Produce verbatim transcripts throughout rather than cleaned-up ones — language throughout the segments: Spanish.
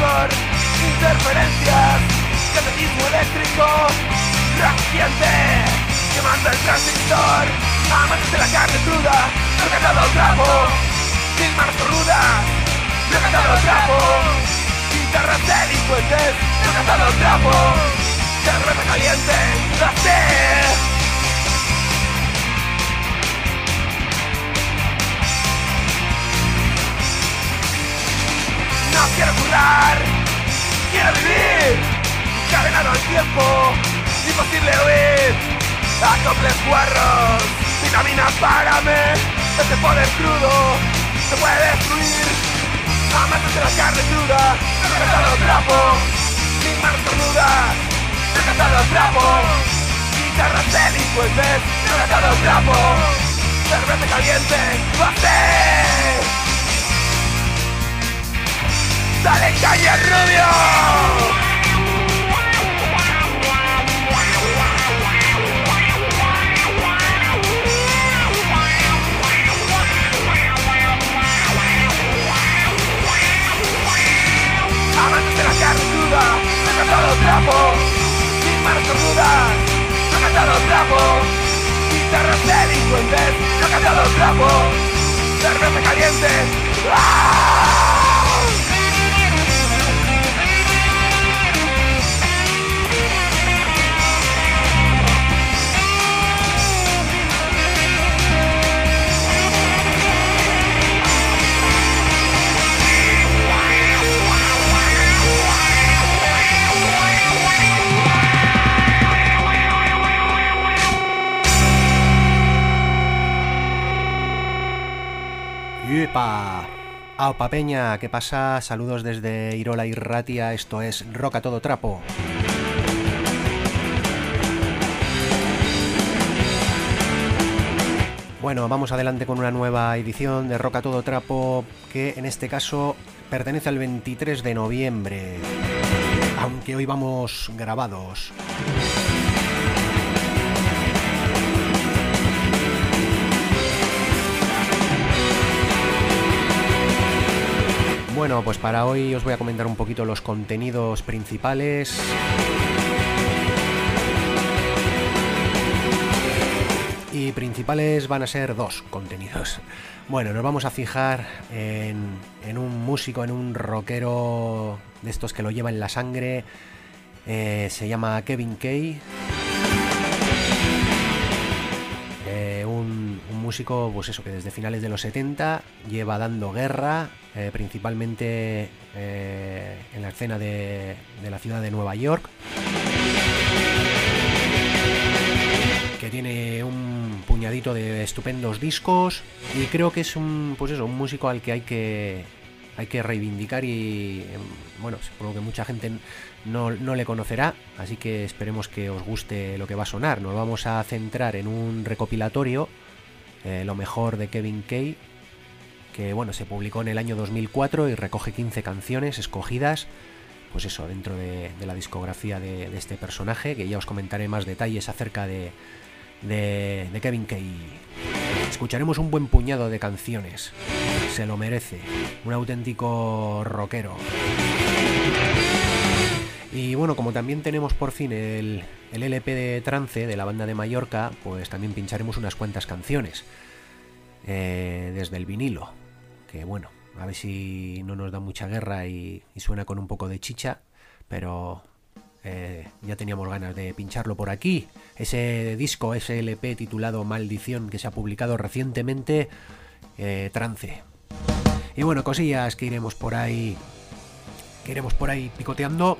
transistor, interferencias, catetismo eléctrico, reciente, quemando el transistor, amantes de la carne cruda, recatado trapo, mil manos rudas, recatado trapo, guitarras delincuentes, recatado trapo, cerveza caliente, la sed. No quiero currar, quiero vivir, cadenado al tiempo, imposible huir. Acoples guarros, vitamina págame, este poder crudo se puede destruir. Amantes de la carne cruda, recatado trapo, sin manos cornudas, recatado trapo, guitarras delincuentes, recatado trapo, cerveza caliente, base. ¡Dale caña, rubio! Amantes de la carne cruda, recatado trapo, sin manos cornudas, recatado trapo, guitarras delincuentes, recatado trapo, cerveza caliente. ¡Ah! ¡Yepa! Aupa Peña, ¿qué pasa? Saludos desde Irola y Ratia, esto es Rock a todo trapo. Bueno, vamos adelante con una nueva edición de Rock a todo trapo, que en este caso pertenece al veintitrés de noviembre, aunque hoy vamos grabados. Bueno, pues para hoy os voy a comentar un poquito los contenidos principales. Y principales van a ser dos contenidos. Bueno, nos vamos a fijar en, en un músico, en un rockero de estos que lo lleva en la sangre. Eh, se llama Kevin Kay. Eh, un, un músico, pues eso, que desde finales de los setenta lleva dando guerra, eh, principalmente eh, en la escena de, de la ciudad de Nueva York. Que tiene un puñadito de estupendos discos y creo que es un, pues eso, un músico al que hay que hay que reivindicar y bueno, supongo que mucha gente no, no le conocerá, así que esperemos que os guste lo que va a sonar. Nos vamos a centrar en un recopilatorio, eh, lo mejor de Kevin Kay, que bueno, se publicó en el año dos mil cuatro y recoge quince canciones escogidas, pues eso, dentro de, de la discografía de, de este personaje, que ya os comentaré más detalles acerca de De, de Kevin Kay. Escucharemos un buen puñado de canciones, se lo merece, un auténtico rockero. Y bueno, como también tenemos por fin el, el L P de Trance de la banda de Mallorca, pues también pincharemos unas cuantas canciones eh, desde el vinilo, que bueno, a ver si no nos da mucha guerra y, y suena con un poco de chicha, pero Eh, ya teníamos ganas de pincharlo por aquí. Ese disco, ese L P titulado Maldición, que se ha publicado recientemente, eh, Trance. Y bueno, cosillas que iremos por ahí que iremos por ahí picoteando.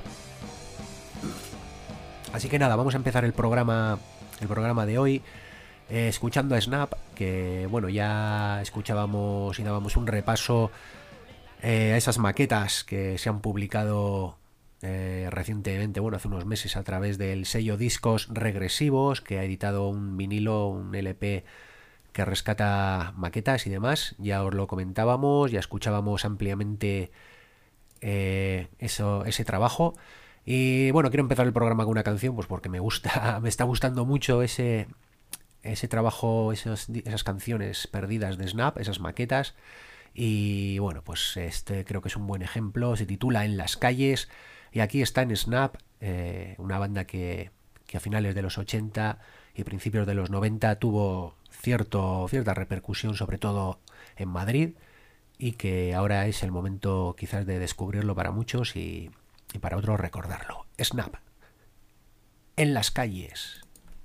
Así que nada, vamos a empezar el programa el programa de hoy eh, escuchando a Snap, que bueno, ya escuchábamos y dábamos un repaso eh, a esas maquetas que se han publicado Eh, recientemente, bueno, hace unos meses, a través del sello Discos Regresivos, que ha editado un vinilo, un L P que rescata maquetas y demás. Ya os lo comentábamos, ya escuchábamos ampliamente eh, eso, ese trabajo. Y bueno, quiero empezar el programa con una canción, pues porque me gusta, me está gustando mucho ese, ese trabajo, esos, esas canciones perdidas de Snap, esas maquetas. Y bueno, pues este creo que es un buen ejemplo. Se titula En las calles y aquí está en Snap, eh, una banda que, que a finales de los ochenta y principios de los noventa tuvo cierto, cierta repercusión, sobre todo en Madrid, y que ahora es el momento quizás de descubrirlo para muchos y, y para otros recordarlo. Snap, En las calles.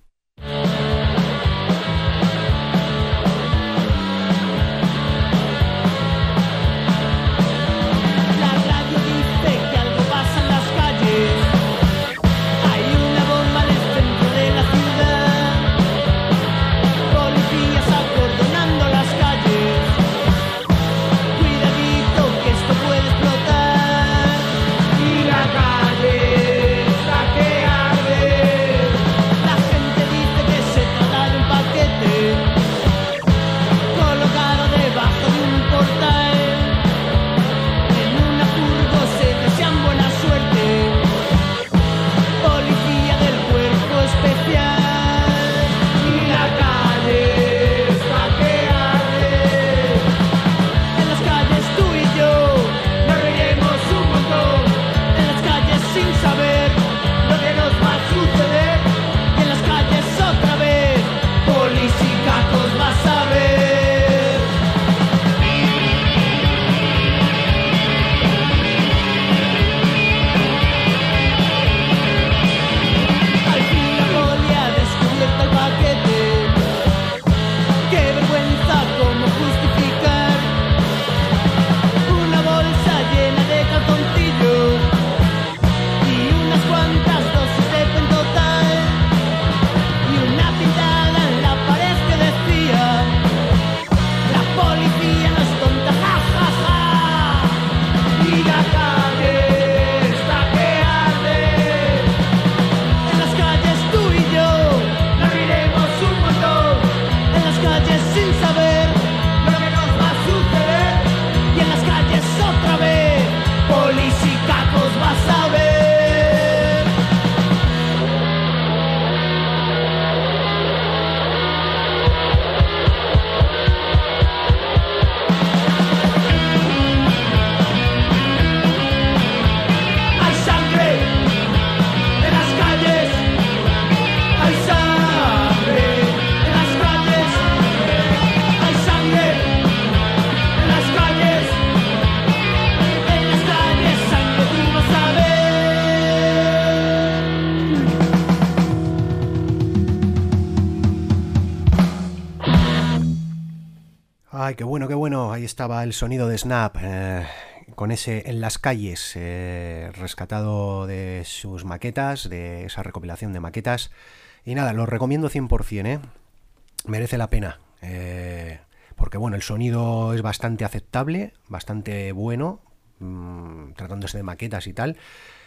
Ay, qué bueno, qué bueno. Ahí estaba el sonido de Snap, eh, con ese En las calles, eh, rescatado de sus maquetas, de esa recopilación de maquetas. Y nada, lo recomiendo cien por ciento, ¿eh? Merece la pena. Eh, porque bueno, el sonido es bastante aceptable, bastante bueno, mmm, tratándose de maquetas y tal.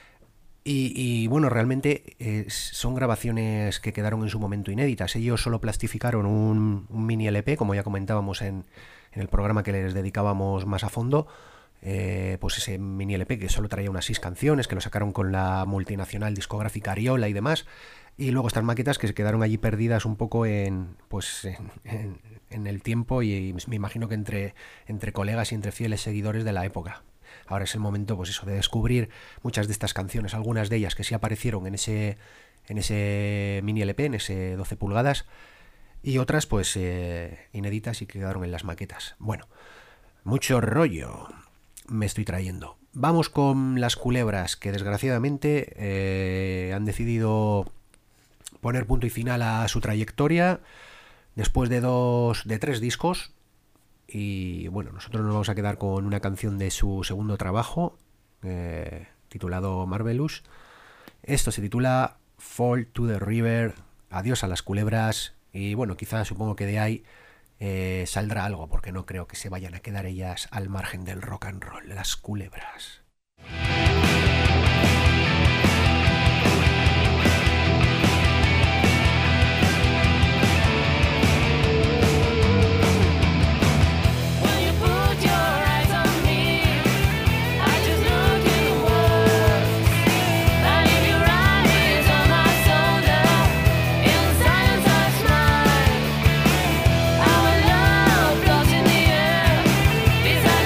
Y, y bueno, realmente eh, son grabaciones que quedaron en su momento inéditas. Ellos solo plastificaron un, un mini L P, como ya comentábamos en, en el programa que les dedicábamos más a fondo. Eh, pues ese mini L P que solo traía unas seis canciones, que lo sacaron con la multinacional discográfica Ariola y demás. Y luego estas maquetas que se quedaron allí perdidas un poco en, pues, en, en, en el tiempo, y me imagino que entre, entre colegas y entre fieles seguidores de la época. Ahora es el momento, pues eso, de descubrir muchas de estas canciones, algunas de ellas que sí aparecieron en ese, en ese mini L P, en ese doce pulgadas, y otras pues eh, inéditas y que quedaron en las maquetas. Bueno, mucho rollo me estoy trayendo. Vamos con Las Culebras, que desgraciadamente eh, han decidido poner punto y final a su trayectoria después de dos, de tres discos. Y bueno, nosotros nos vamos a quedar con una canción de su segundo trabajo, eh, titulado Marvelous. Esto se titula Fall to the River, Adiós a las Culebras. Y bueno, quizás supongo que de ahí eh, saldrá algo, porque no creo que se vayan a quedar ellas al margen del rock and roll, Las Culebras. These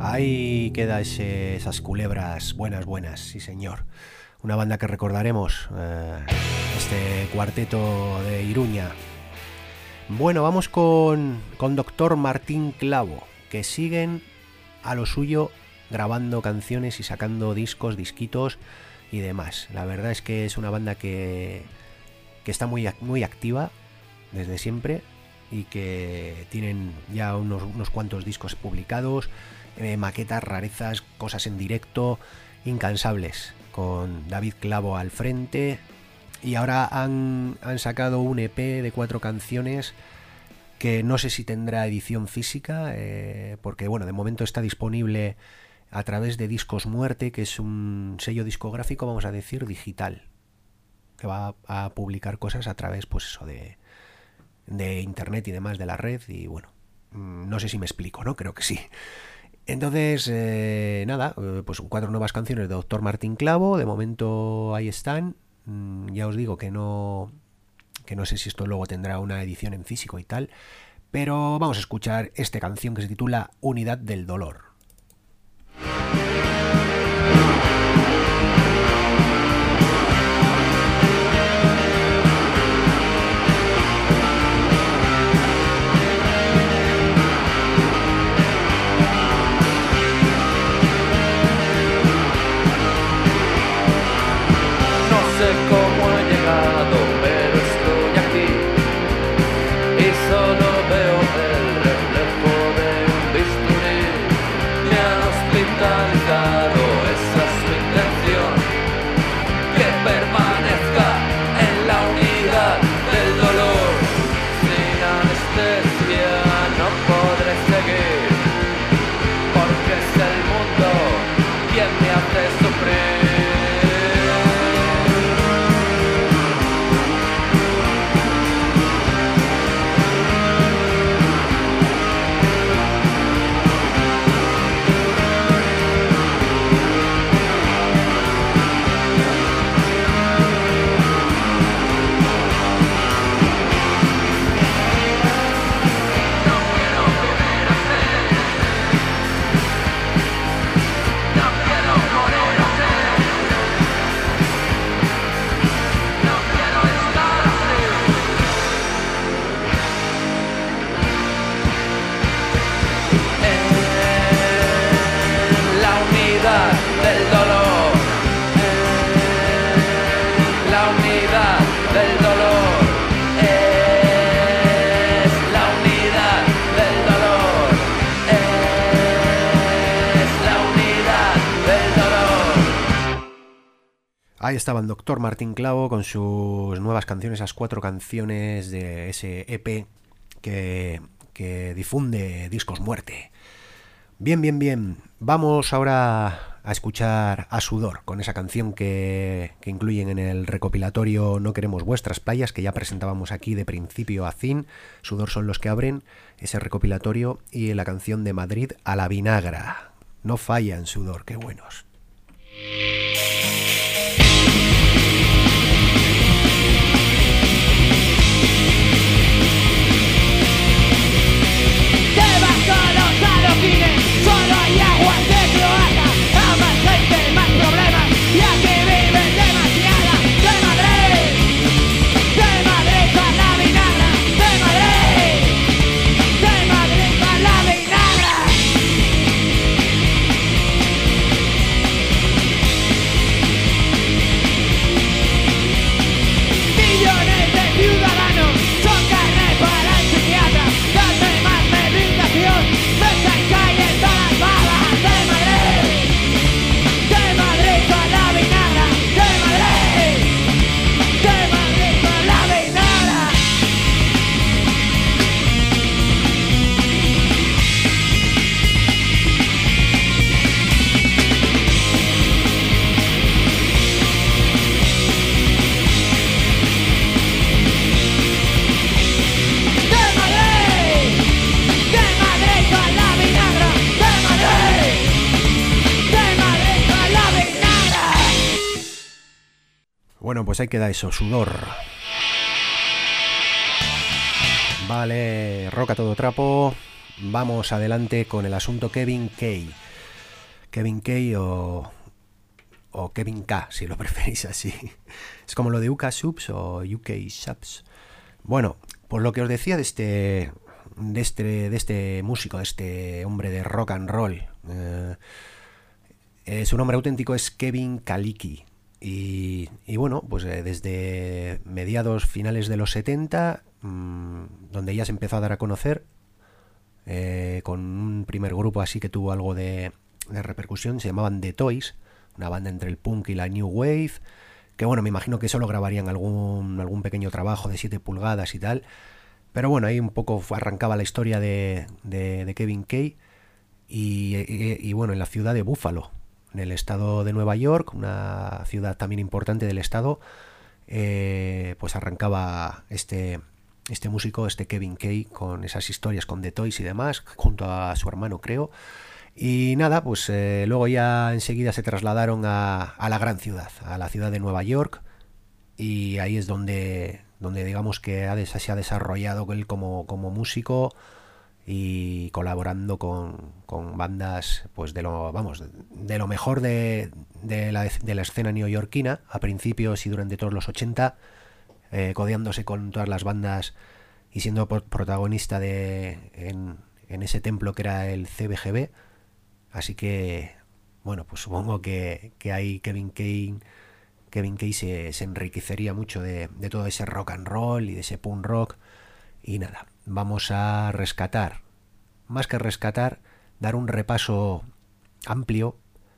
Ahí queda ese, esas culebras buenas, buenas, sí señor. Una banda que recordaremos, eh, este cuarteto de Iruña. Bueno, vamos con, con Doctor Martín Clavo, que siguen a lo suyo grabando canciones y sacando discos, disquitos y demás. La verdad es que es una banda que, que está muy, muy activa desde siempre y que tienen ya unos, unos cuantos discos publicados, eh, maquetas, rarezas, cosas en directo, incansables, con David Clavo al frente. Y ahora han, han sacado un E P de cuatro canciones que no sé si tendrá edición física, eh, porque bueno, de momento está disponible a través de Discos Muerte, que es un sello discográfico, vamos a decir, digital, que va a publicar cosas a través, pues eso, de, de internet y demás, de la red. Y bueno, no sé si me explico, ¿no? Creo que sí. Entonces, eh, nada, pues cuatro nuevas canciones de Doctor Martín Clavo, de momento ahí están. Ya os digo que no, que no sé si esto luego tendrá una edición en físico y tal, pero vamos a escuchar esta canción que se titula Unidad del Dolor. No sé cómo he llegado, pero estoy aquí y solo veo el reflejo de un bisturí. Me han hospitalizado, esa es su intención, que permanezca en la unidad del dolor. Sin anestesia no podré seguir, porque es el mundo quien me hace sufrir. Del dolor, la unidad del dolor, es la unidad del dolor, es la unidad del dolor. Ahí estaba el Doctor Martín Clavo con sus nuevas canciones, esas cuatro canciones de ese E P que, que difunde Discos Muerte. Bien, bien, bien. Vamos ahora a escuchar a Sudor con esa canción que, que incluyen en el recopilatorio No queremos vuestras playas, que ya presentábamos aquí de principio a fin. Sudor son los que abren ese recopilatorio, y la canción de Madrid a la Vinagra. No fallan, Sudor, qué buenos. Debajo los adoquines solo hay agua de cloaca. A más gente, más problemas, y aquí viven demasiada. De Madrid, de Madrid a la Vinagra. De Madrid, de Madrid a la Vinagra. Millones de ciudadanos son carne para el psiquiatra. Dame más medicación, mesa en calle todas las balas. De Madrid, de Madrid a la Vinagra. De Madrid, de Madrid a la Vinagra. De Madrid, de Madrid a la Vinagra. De Madrid, de Madrid a la Vinagra. Bueno, pues ahí queda eso, Sudor. Vale, rock a todo trapo. vamos adelante con el asunto Kevin Kay. Kevin Kay o, o Kevin K, si lo preferís así. Es como lo de U K Subs o U K Subs. Bueno, pues lo que os decía de este, de este, de este músico, de este hombre de rock and roll. Eh, eh, su nombre auténtico es Kevin Kalicki. Y, y bueno, pues eh, desde mediados finales de los setenta, mmm, donde ya se empezó a dar a conocer, eh, con un primer grupo así que tuvo algo de, de repercusión, se llamaban The Toys, una banda entre el punk y la new wave, que bueno, me imagino que solo grabarían algún, algún pequeño trabajo de siete pulgadas y tal, pero bueno, ahí un poco arrancaba la historia de, de, de Kevin Kay, y, y, y bueno, en la ciudad de Buffalo, en el estado de Nueva York, una ciudad también importante del estado, eh, pues arrancaba este, este músico, este Kevin Kay, con esas historias con The Toys y demás, junto a su hermano, creo. Y nada, pues eh, luego ya enseguida se trasladaron a, a la gran ciudad, a la ciudad de Nueva York, y ahí es donde, donde digamos que ha, se ha desarrollado él como, como músico, y colaborando con, con bandas pues de lo vamos de lo mejor de, de, la, de la escena neoyorquina a principios y durante todos los ochenta, eh, codeándose con todas las bandas y siendo protagonista de en, en ese templo que era el C B G B. Así que bueno, pues supongo que, que ahí Kevin Kay Kevin Kay se, se enriquecería mucho de, de todo ese rock and roll y de ese punk rock. Y nada, vamos a rescatar, más que rescatar, dar un repaso amplio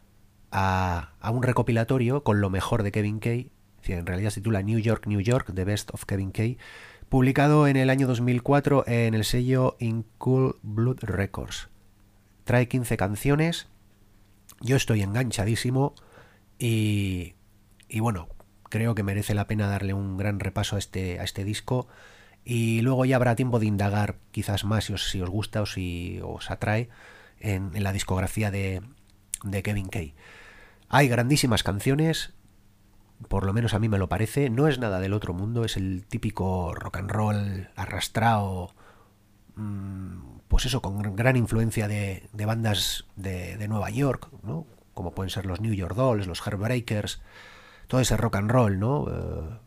a, a un recopilatorio con lo mejor de Kevin Kay, en realidad se titula New York, New York, The Best of Kevin Kay, publicado en el año dos mil cuatro en el sello In Cool Blood Records. Trae quince canciones, yo estoy enganchadísimo y, y bueno, creo que merece la pena darle un gran repaso a este, a este disco. Y luego ya habrá tiempo de indagar quizás más si os, si os gusta o si os atrae en, en la discografía de, de Kevin Kay. Hay grandísimas canciones, por lo menos a mí me lo parece. No es nada del otro mundo, es el típico rock and roll arrastrado, mmm, pues eso, con gran influencia de, de bandas de, de Nueva York, ¿no? Como pueden ser los New York Dolls, los Heartbreakers, todo ese rock and roll, ¿no? Uh,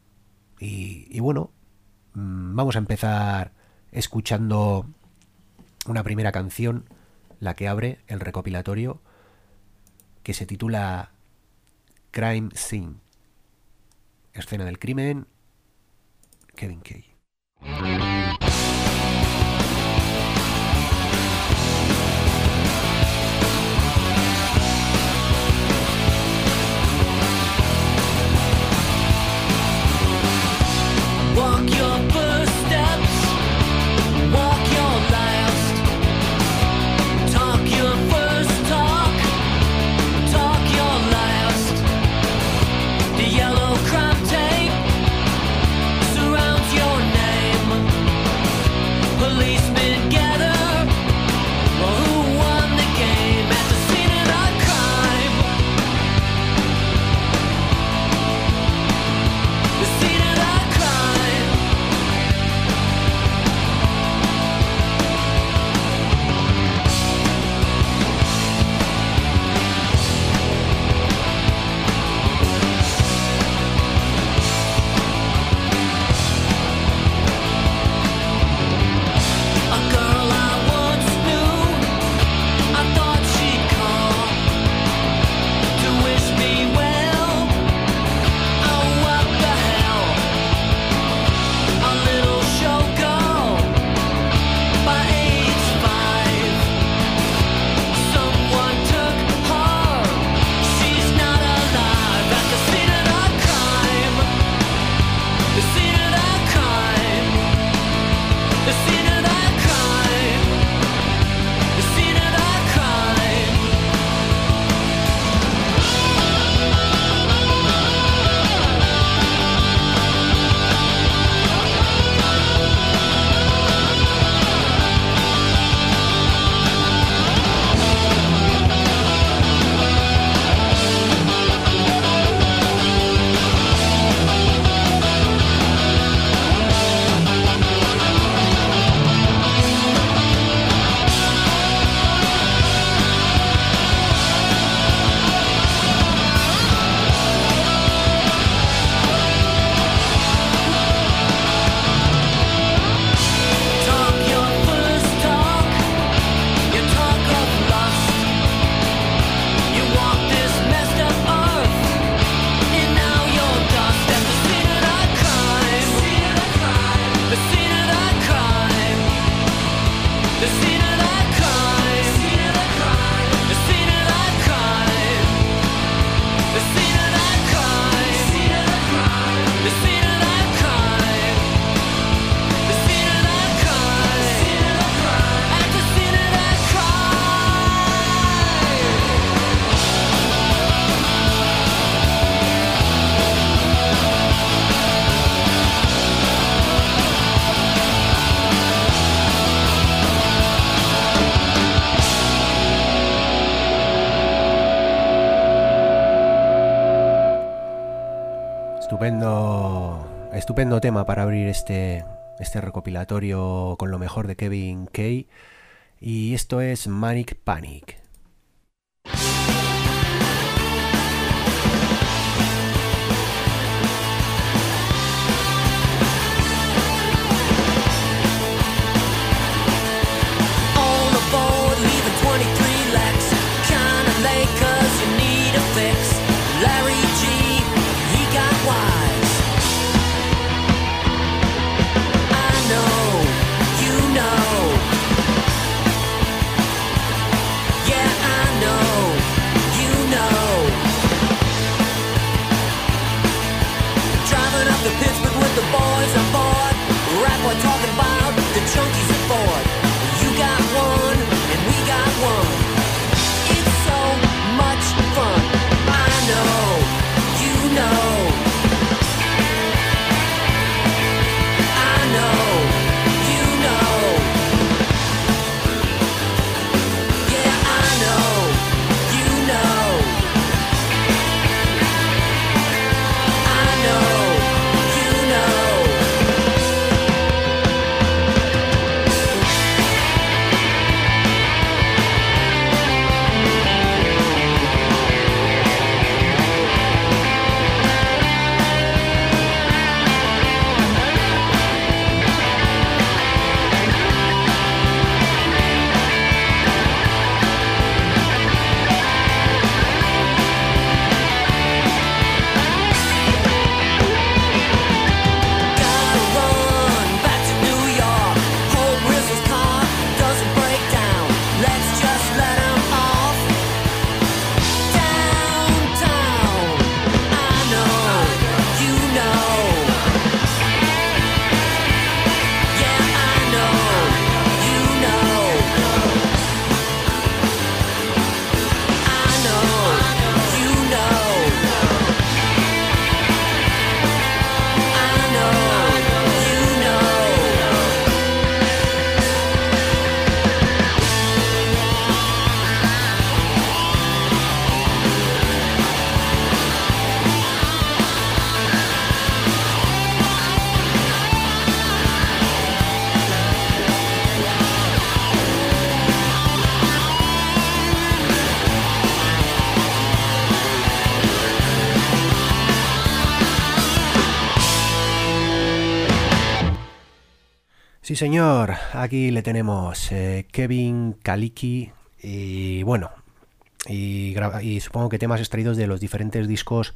y, y bueno, vamos a empezar escuchando una primera canción, la que abre el recopilatorio, que se titula Crime Scene, escena del crimen, Kevin Kay. Walk your first steps, walk your last, talk your first talk, talk your last. The yellow crime tape surrounds your name. Estupendo, estupendo tema para abrir este, este recopilatorio con lo mejor de Kevin Kay. Y esto es Manic Panic. Sí, señor, aquí le tenemos eh, Kevin Kalicki y bueno, y, graba, y supongo que temas extraídos de los diferentes discos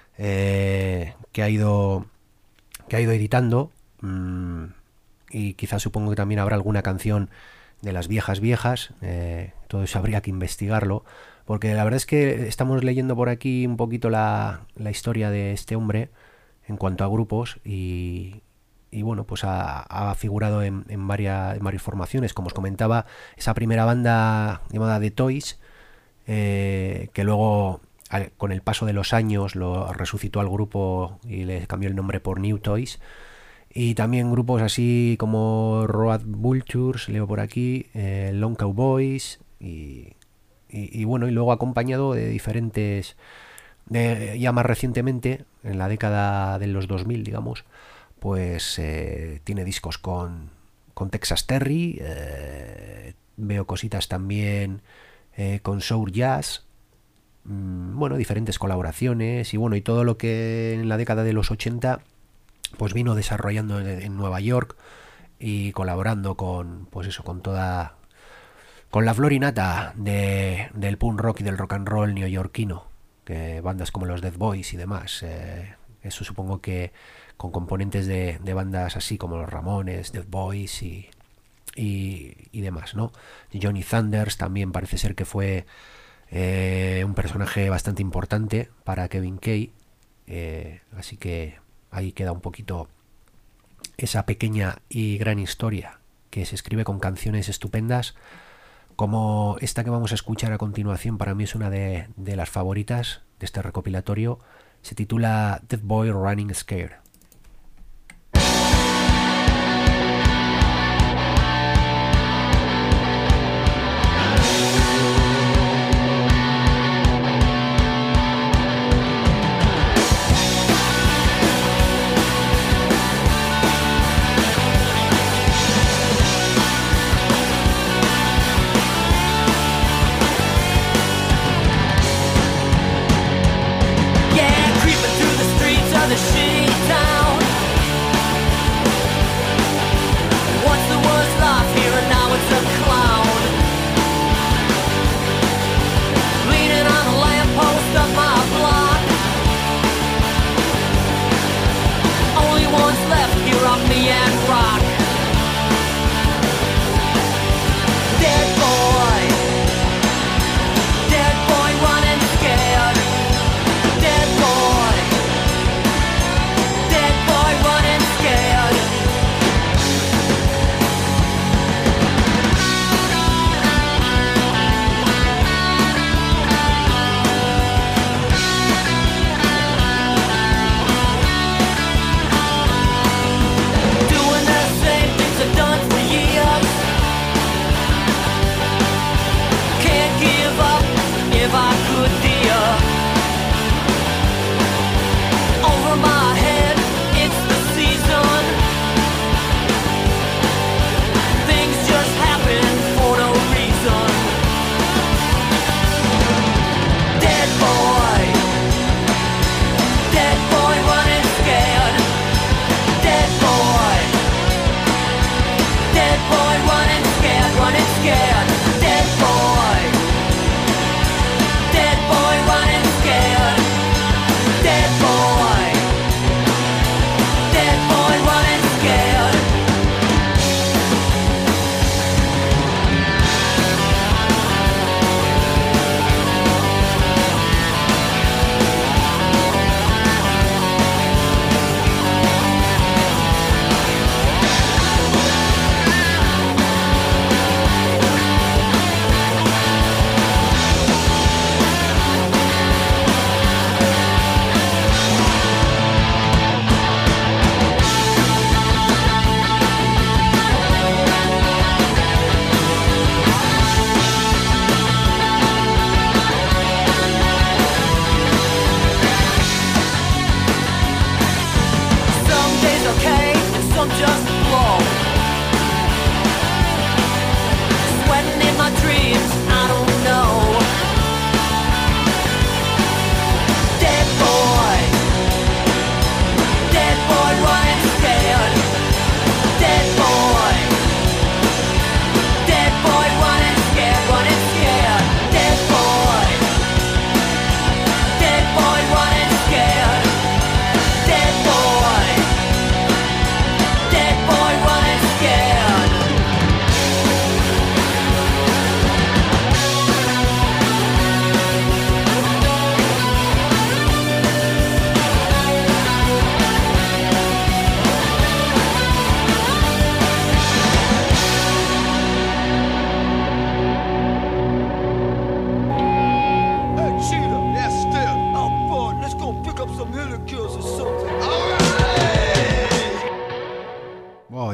eh, que ha ido que ha ido editando, mmm, y quizás supongo que también habrá alguna canción de las viejas viejas, eh, todo eso habría que investigarlo, porque la verdad es que estamos leyendo por aquí un poquito la, la historia de este hombre en cuanto a grupos y... Y bueno, pues ha, ha figurado en, en, varias, en varias formaciones, como os comentaba, esa primera banda llamada The Toys, eh, que luego al, con el paso de los años lo resucitó al grupo y le cambió el nombre por New Toys. Y también grupos así como Road Vultures, leo por aquí, eh, Long Cowboys y, y, y bueno, y luego acompañado de diferentes, de, ya más recientemente, en la década de los dos mil, digamos, pues eh, tiene discos con, con Texas Terry, eh, veo cositas también eh, con Soul Jazz, mmm, bueno, diferentes colaboraciones y bueno, y todo lo que en la década de los ochenta pues vino desarrollando en, en Nueva York y colaborando con, pues eso, con toda, con la florinata de, del punk rock y del rock and roll neoyorquino, que bandas como los Dead Boys y demás, eh, eso supongo que con componentes de, de bandas así como los Ramones, Dead Boys y, y, y demás, ¿no? Johnny Thunders también parece ser que fue eh, un personaje bastante importante para Kevin Kay, eh, así que ahí queda un poquito esa pequeña y gran historia que se escribe con canciones estupendas, como esta que vamos a escuchar a continuación. Para mí es una de, de las favoritas de este recopilatorio, se titula Dead Boy Running Scared. We'll be right back.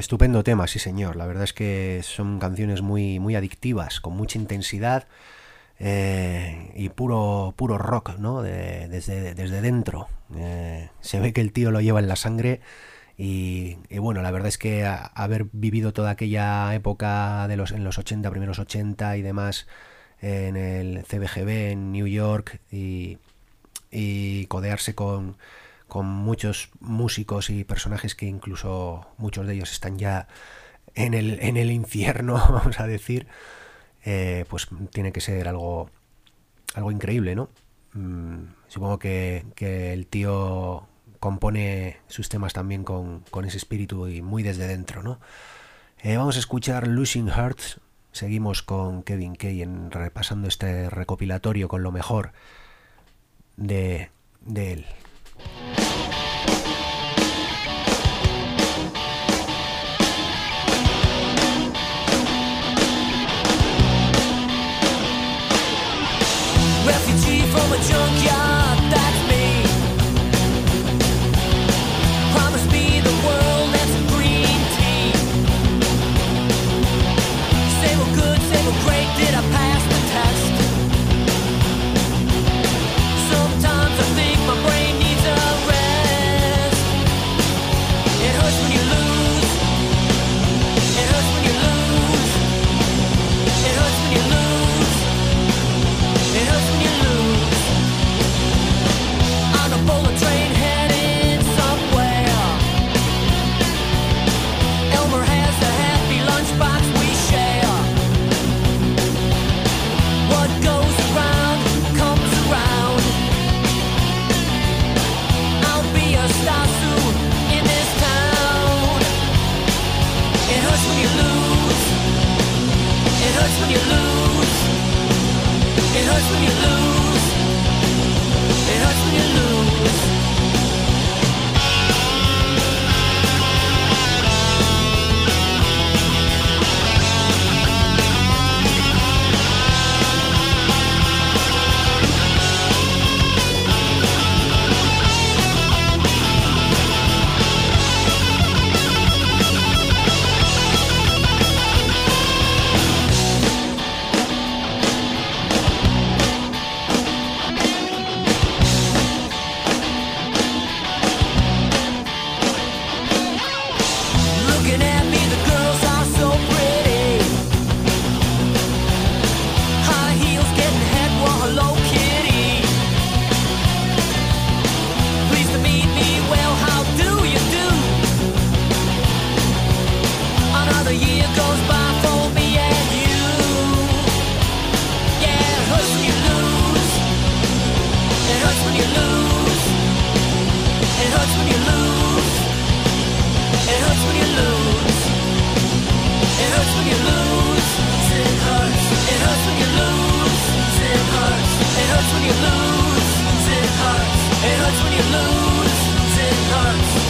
estupendo tema, sí señor. La verdad es que son canciones muy, muy adictivas, con mucha intensidad eh, y puro, puro rock, ¿no? De, desde, desde dentro. Eh, se ve que el tío lo lleva en la sangre y, y bueno, la verdad es que a, haber vivido toda aquella época de los, en los ochenta, primeros ochenta y demás, en el C B G B en New York y, y codearse con con muchos músicos y personajes que incluso muchos de ellos están ya en el, en el infierno, vamos a decir, eh, pues tiene que ser algo, algo increíble, ¿no? Mm, supongo que, que el tío compone sus temas también con, con ese espíritu y muy desde dentro, ¿no? Eh, vamos a escuchar Losing Hearts. Seguimos con Kevin Kay en, repasando este recopilatorio con lo mejor de, de él. Refugee from a junkyard, that's me. Promise me the world and some green tea. Say we're good, say we're great, did I pass the test? Sometimes I think my brain needs a rest. It hurts when you lose. It hurts when you lose. It hurts when you lose. It hurts when you lose. On a bullet train heading somewhere. Elmer has a happy lunchbox we share. What goes around comes around. I'll be a star soon in this town. It hurts when you lose. It hurts when you lose. It hurts when you lose. It hurts when you lose. Looking at me, the girls are so pretty. High heels getting head, well, hello, kitty. Pleased to meet me, well, how do you do? Another year goes by for me and you. Yeah, it hurts when you lose. It hurts when you lose. It hurts when you lose. It hurts when you lose. It hurts when you lose. It hurts. It hurts when you lose. It hurts. It hurts when you lose. It hurts. It hurts when you lose. It hurts.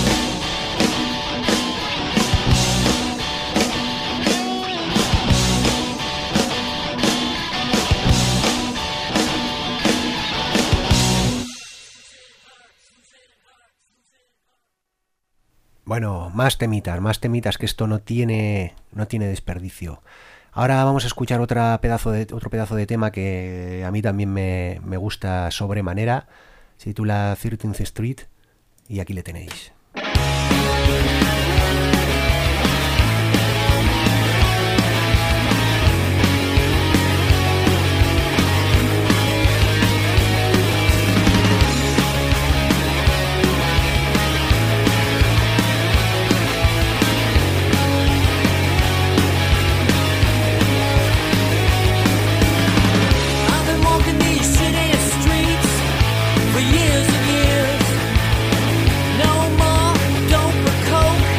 Bueno, más temitas, más temitas, que esto no tiene, no tiene desperdicio. Ahora vamos a escuchar otra pedazo de, otro pedazo de tema que a mí también me, me gusta sobremanera. Se titula thirteenth Street y aquí le tenéis. I've been walking these city streets for years and years. No more dope or coke.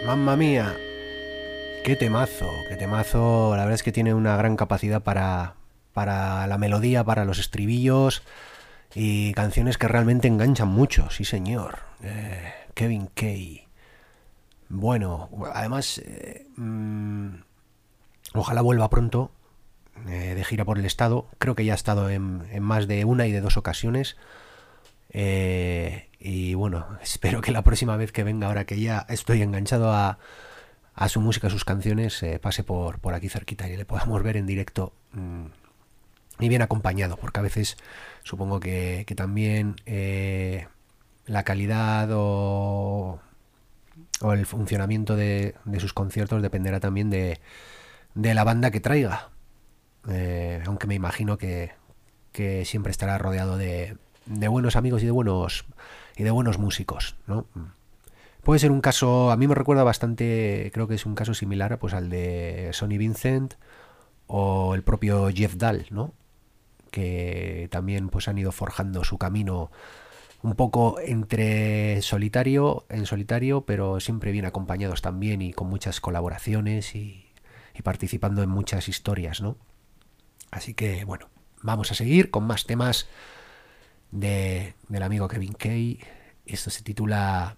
Mamma mía, qué temazo, qué temazo. La verdad es que tiene una gran capacidad para, para la melodía, para los estribillos y canciones que realmente enganchan mucho, sí señor. Eh, Kevin Kay. Bueno, además, eh, mmm, ojalá vuelva pronto eh, de gira por el estado. Creo que ya ha estado en, en más de una y de dos ocasiones. Eh, y bueno, espero que la próxima vez que venga, ahora que ya estoy enganchado a, a su música, a sus canciones, eh, pase por, por aquí cerquita y le podamos ver en directo mmm, y bien acompañado, porque a veces supongo que, que también eh, la calidad o, o el funcionamiento de, de sus conciertos dependerá también de, de la banda que traiga, eh, aunque me imagino que, que siempre estará rodeado de de buenos amigos y de buenos y de buenos músicos, ¿no? Puede ser un caso, a mí me recuerda bastante, creo que es un caso similar pues al de Sonny Vincent o el propio Jeff Dahl, ¿no? Que también pues han ido forjando su camino un poco entre solitario, en solitario, pero siempre bien acompañados también y con muchas colaboraciones y, y participando en muchas historias, ¿no? Así que bueno, vamos a seguir con más temas De, del amigo Kevin Kay. Esto se titula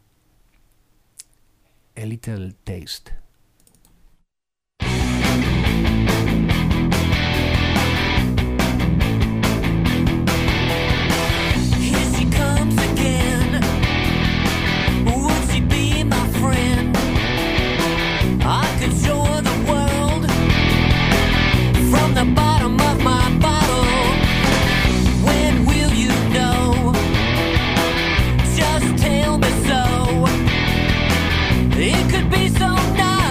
A Little Taste. Here she comes again. Would she be my friend? I could show her the world from the bottom of my bottle. When will you know? Just tell me so. It could be so nice.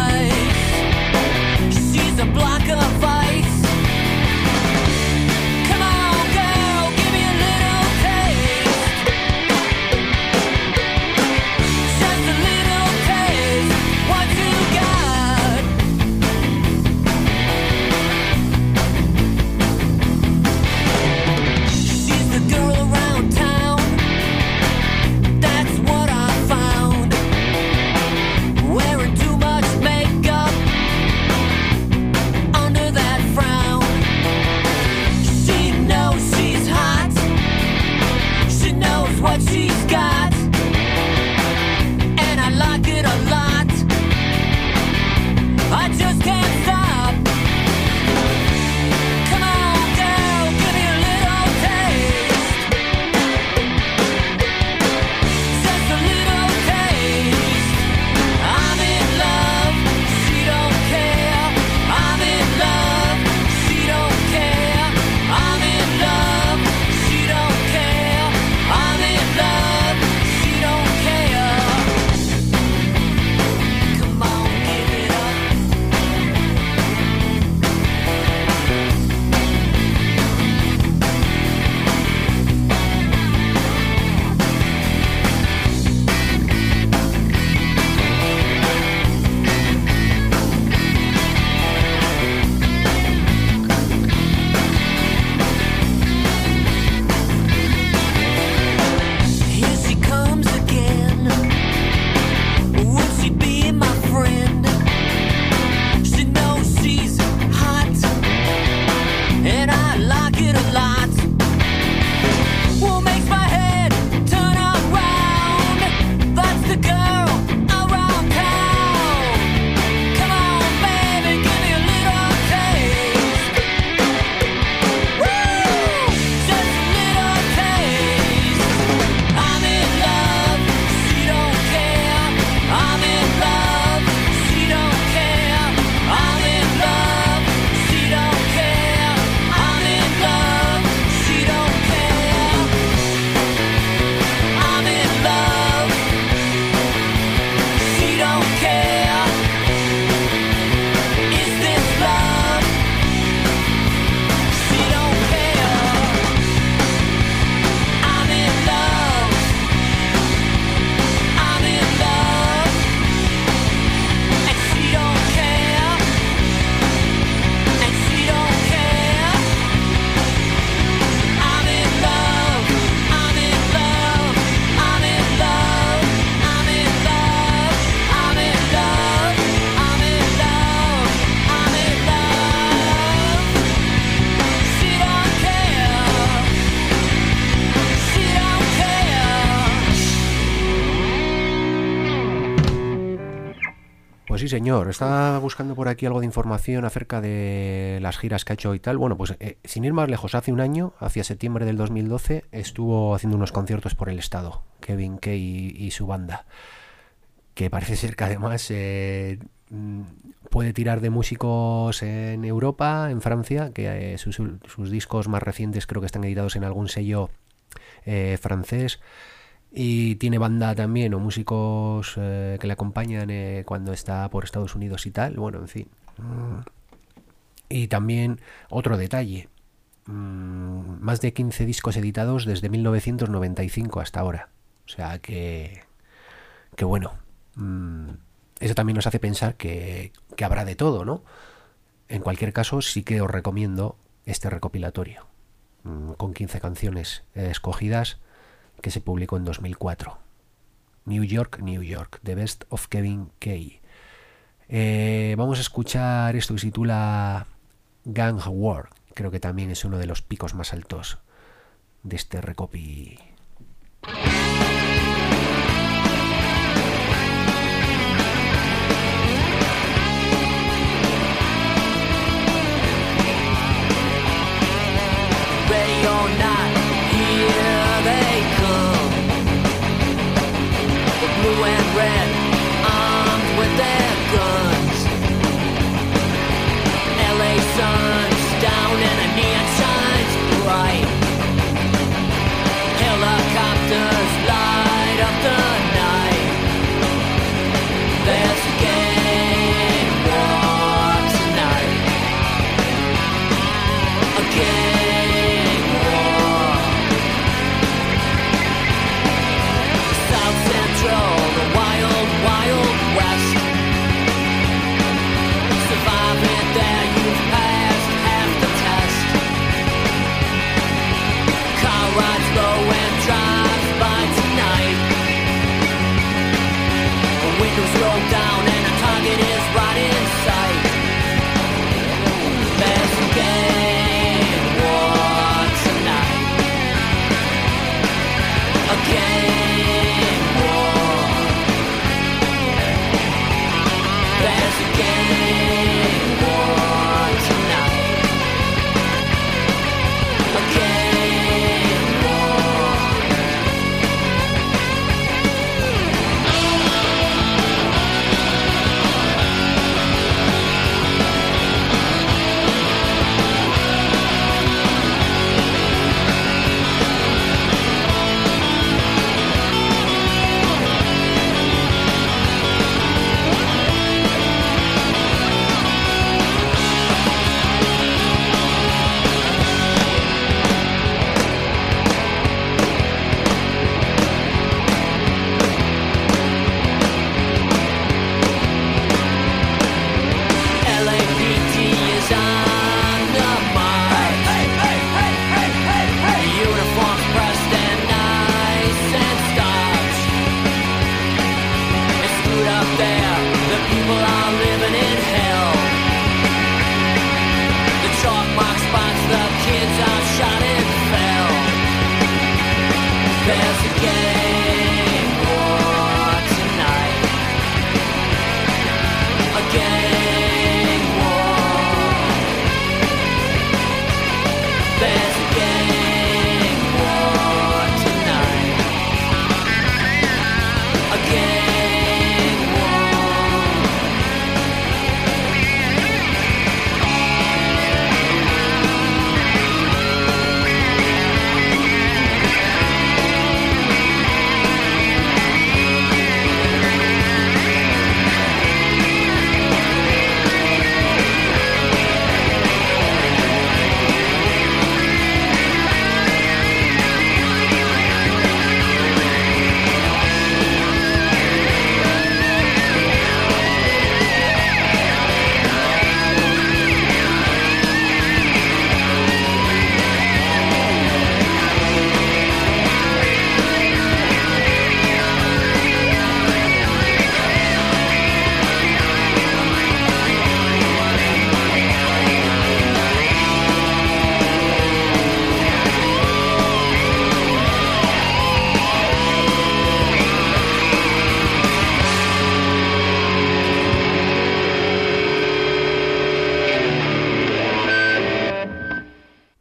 Pues sí, señor. Estaba buscando por aquí algo de información acerca de las giras que ha hecho y tal. Bueno, pues eh, sin ir más lejos, hace un año, hacia septiembre del dos mil doce, estuvo haciendo unos conciertos por el estado, Kevin Kay y, y su banda, que parece ser que además eh, puede tirar de músicos en Europa, en Francia, que eh, sus, sus discos más recientes creo que están editados en algún sello eh, francés. Y tiene banda también o músicos eh, que le acompañan eh, cuando está por Estados Unidos y tal. Bueno, en fin. Y también otro detalle. Mm, más de quince discos editados desde mil novecientos noventa y cinco hasta ahora. O sea que... Que bueno. Mm, eso también nos hace pensar que, que habrá de todo, ¿no? En cualquier caso, sí que os recomiendo este recopilatorio. Mm, con quince canciones eh, escogidas, que se publicó en dos mil cuatro. New York, New York, The Best of Kevin Kay. Eh, vamos a escuchar esto que se titula Gang War. Creo que también es uno de los picos más altos de este recopi. Ready or not, here they come. The blue and red, armed with their guns. L A sun's down and a neon shines bright. Helicopters light up the night. There's a gang war tonight. A gang war. South Central, the wild, wild west. Surviving their youth past half the test. Car rides low and drives by tonight. The windows roll down and a target is right in sight. There's a gang war tonight. A gang war. There's a gang war tonight. A gang war. L A P D is on the march. The uniforms pressed and nice and starched. It's screwed up there. The people are living in hell. The chalk mark spots, the kids are shot and fell. There's a gang war tonight. A gang war. There's a gang war tonight. A gang war.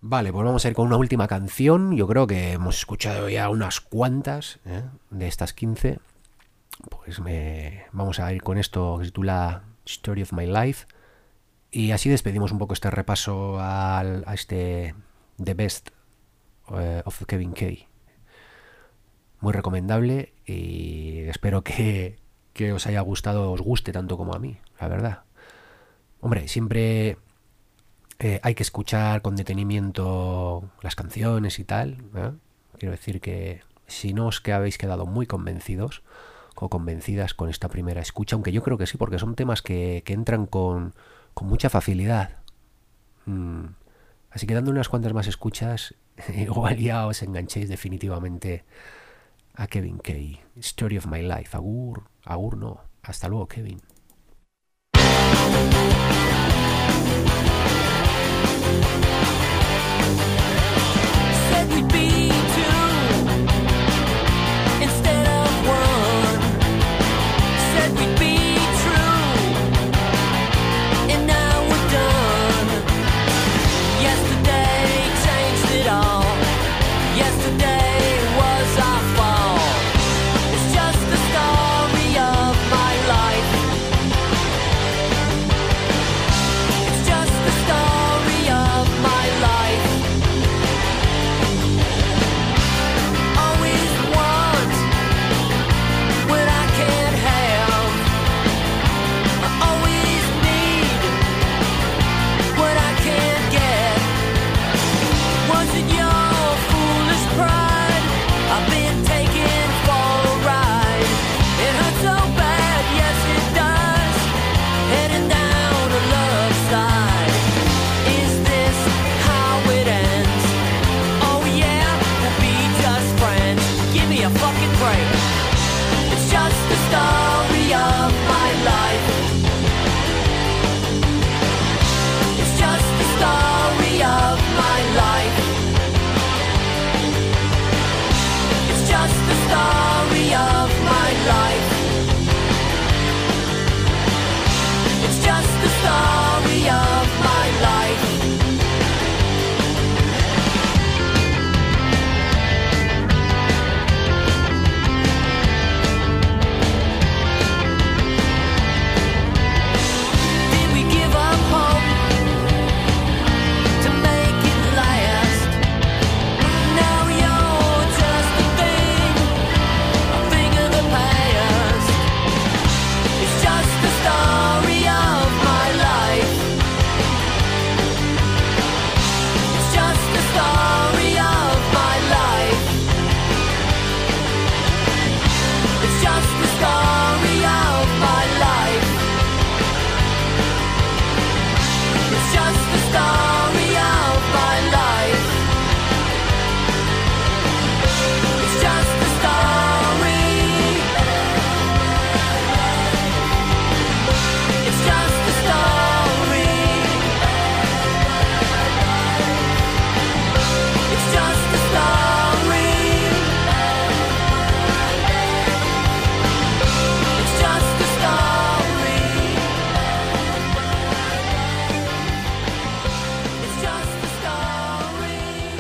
Vale, pues vamos a ir con una última canción. Yo creo que hemos escuchado ya unas cuantas, ¿eh? De estas quince. Pues me... vamos a ir con esto que se titula Story of My Life. Y así despedimos un poco este repaso al, a este The Best uh, of Kevin Kay. Muy recomendable y espero que, que os haya gustado, os guste tanto como a mí, la verdad. Hombre, siempre... Eh, hay que escuchar con detenimiento las canciones y tal, ¿eh? Quiero decir que si no os que habéis quedado muy convencidos o convencidas con esta primera escucha, aunque yo creo que sí, porque son temas que, que entran con, con mucha facilidad. Mm. Así que dando unas cuantas más escuchas, igual ya os enganchéis definitivamente a Kevin Kay. Story of My Life. Agur, agur no. Hasta luego, Kevin. Said we'd be two instead of one. Said we'd be true, and now we're done. Yesterday changed it all. Yesterday was our fault. It's just the story of my life. It's just the story of my life. Always want what I can't have. I always need what I can't get. Was it your foolish pride? I've been taken for a ride. It hurts so bad, yes it does. Heading down a love side. Is this how it ends? Oh yeah, we'll be just friends. Give me a fucking break. It's just the story of my life. It's just the story of my life. It's just the story of my life. It's just the story of my life. Did we give up hope to make it last? Now you're just a thing, a thing of the past. It's just the story of my life. It's just the story of my life. It's just the story of my life. It's just the story of my life. It's just the story. It's just the story. It's just the story. It's just the story. It's just the story.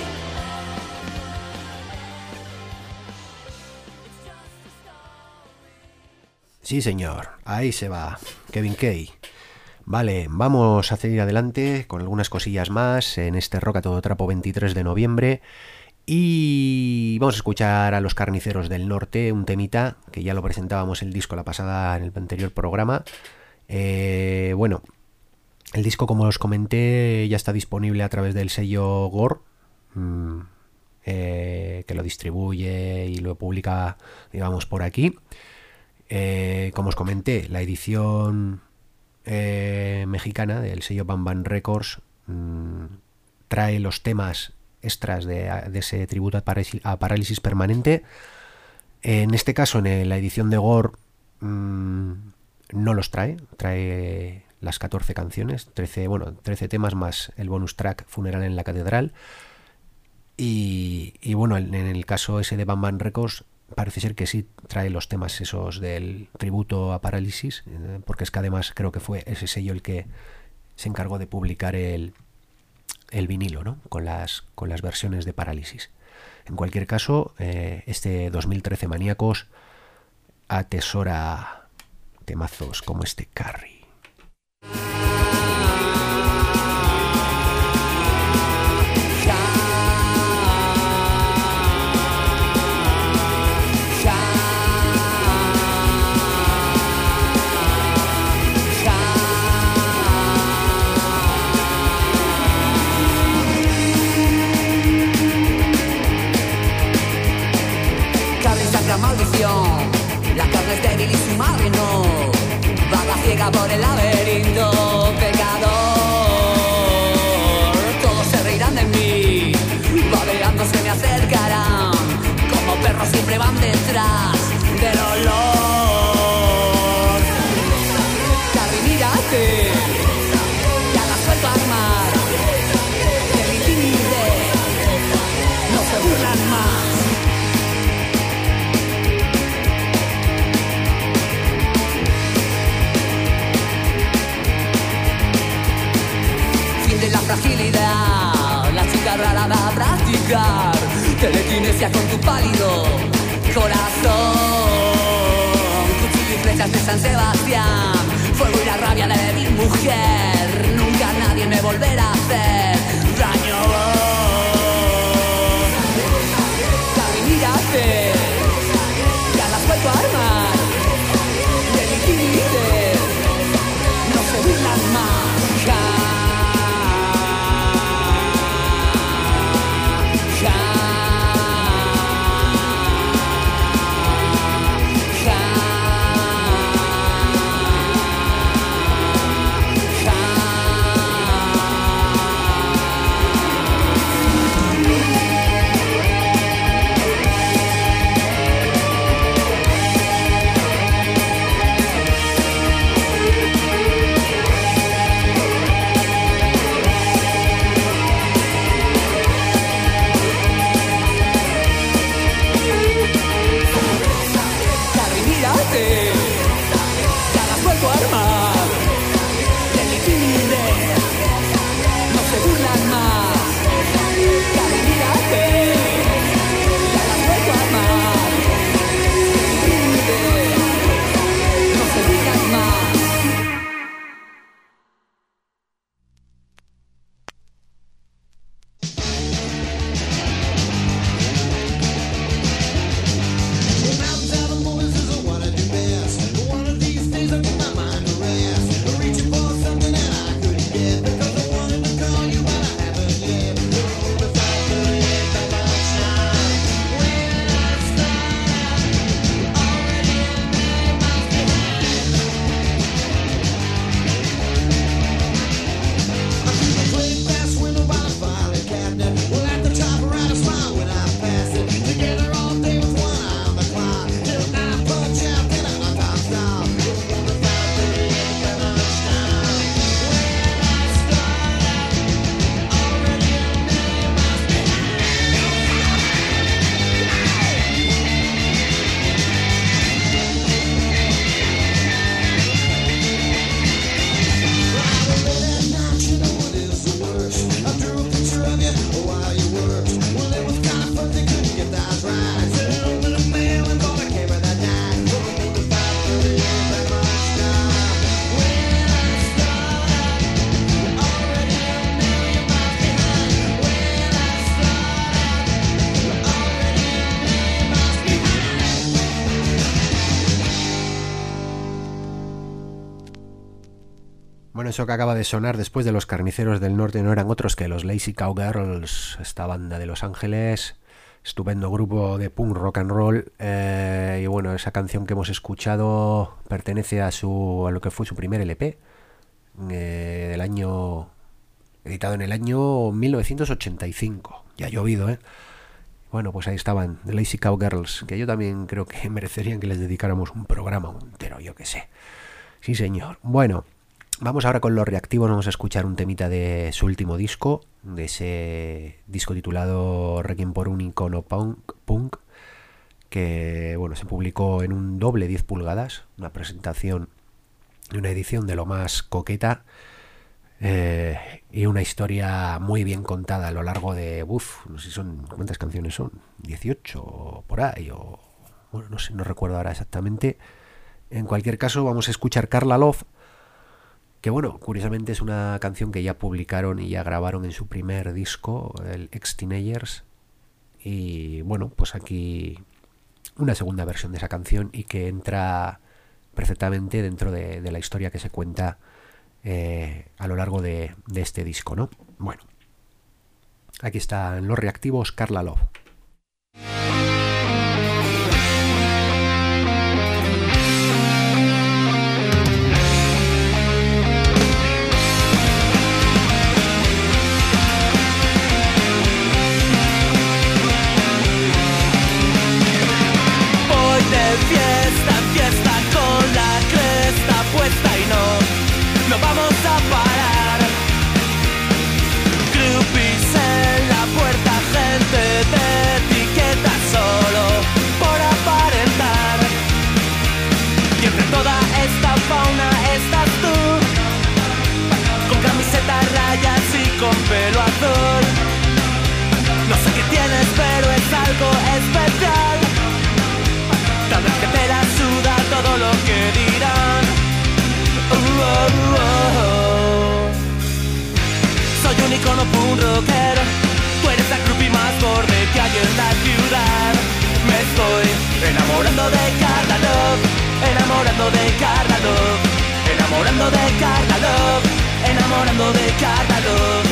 It's just the story. Sí, señor. Ahí se va. Kevin Kay. Vale, vamos a seguir adelante con algunas cosillas más en este Rock a Todo Trapo veintitrés de noviembre. Y vamos a escuchar a Los Carniceros del Norte, un temita que ya lo presentábamos el disco la pasada en el anterior programa. Eh, bueno, el disco, como os comenté, ya está disponible a través del sello Gore, mmm, eh, que lo distribuye y lo publica, digamos, por aquí. Eh, como os comenté, la edición eh, mexicana del sello Bam Bam Records mmm, trae los temas extras de, de ese tributo a Parálisis, a Parálisis Permanente. En este caso, en la edición de Gore mmm, no los trae, trae las catorce canciones, trece, bueno, trece temas más el bonus track Funeral en la Catedral. Y, y bueno, en, en el caso ese de Bam Bam Records parece ser que sí trae los temas esos del tributo a Parálisis, porque es que además creo que fue ese sello el que se encargó de publicar el, el vinilo, ¿no? Con las, con las versiones de Parálisis. En cualquier caso, eh, este dos mil trece Maníacos atesora temazos como este Carrie. Maldición, la carne es débil y su madre no. Vaga ciega por el laberinto, pecador. Todos se reirán de mí, babeando se me acercarán. Como perros siempre van detrás del olor. Carrie, mírate, ya la suelto a armar. Que me intimide, no se burlan más. De la fragilidad, la chica rara va a practicar telequinesia con tu pálido corazón. Cuchillo y flechas de San Sebastián, fuego y la rabia de mi mujer. Nunca nadie me volverá a hacer daño. Carrie, mírate, ya las vuelto a armar. De mi timidez no se burlan más. Bueno, eso que acaba de sonar después de Los Carniceros del Norte no eran otros que los Lazy Cowgirls, esta banda de Los Ángeles, estupendo grupo de punk rock and roll, eh, y bueno, esa canción que hemos escuchado pertenece a su a lo que fue su primer L P, eh, del año editado en el año mil novecientos ochenta y cinco. Ya ha llovido, ¿eh? Bueno, pues ahí estaban, The Lazy Cowgirls, que yo también creo que merecerían que les dedicáramos un programa entero, yo que sé. Sí, señor. Bueno, vamos ahora con Los Reactivos, vamos a escuchar un temita de su último disco, de ese disco titulado Requiem por un icono punk, punk, que bueno, se publicó en un doble diez pulgadas, una presentación y una edición de lo más coqueta. Eh, y una historia muy bien contada a lo largo de, uff, no sé si son, ¿cuántas canciones son? dieciocho por ahí, o bueno, no sé, no recuerdo ahora exactamente. En cualquier caso, vamos a escuchar Carla Love, que bueno, curiosamente es una canción que ya publicaron y ya grabaron en su primer disco, el Ex-Teenagers, y bueno, pues aquí una segunda versión de esa canción y que entra perfectamente dentro de, de la historia que se cuenta eh, a lo largo de, de este disco, ¿no? Bueno, aquí están los reactivos, Carla Love. Fiesta, fiesta con la cresta puesta y no, no vamos a parar. Groupies en la puerta, gente de etiqueta solo por aparentar. Y entre toda esta fauna estás tú, con camiseta, rayas y con pelo azul. No sé qué tienes, pero es algo especial. Tal vez que te la suda todo lo que dirán. Uh, uh, uh, uh. Soy un icono punk rockero. Tú eres la groupie más borde que hay en la ciudad. Me estoy enamorando de Carla Love, enamorando de Carla Love, enamorando de Carla Love, enamorando de Carla Love.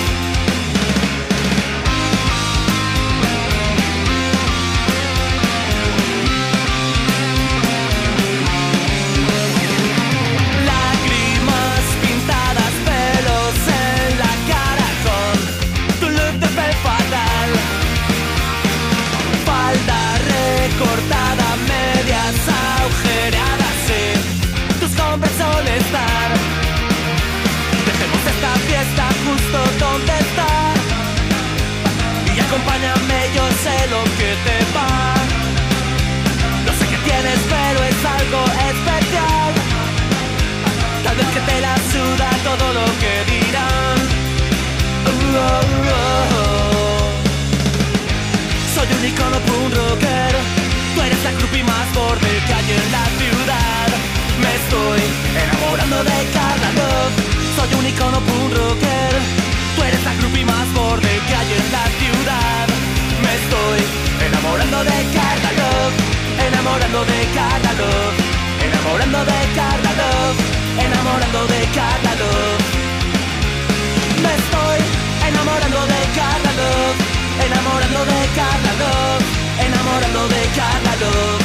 Cortada, medias agujereadas, sí, tus compras suelen estar. Dejemos esta fiesta justo donde está y acompáñame, yo sé lo que te va. No sé qué tienes, pero es algo especial. Tal vez que te la suda todo lo que dirán. Uh, oh, oh, oh. Soy un icono punk rockero. Tú eres la groupie más borde que hay en la ciudad. Me estoy enamorando de Carla Love. Soy un icono punk rocker. Tú eres la groupie más borde que hay en la ciudad. Me estoy enamorando de Carla Love, enamorando de Carla Love, enamorando de Carla Love, enamorando de Carla Love. Me estoy enamorando de Carla Love, enamorando de Carla Love, enamorando de Carla Love.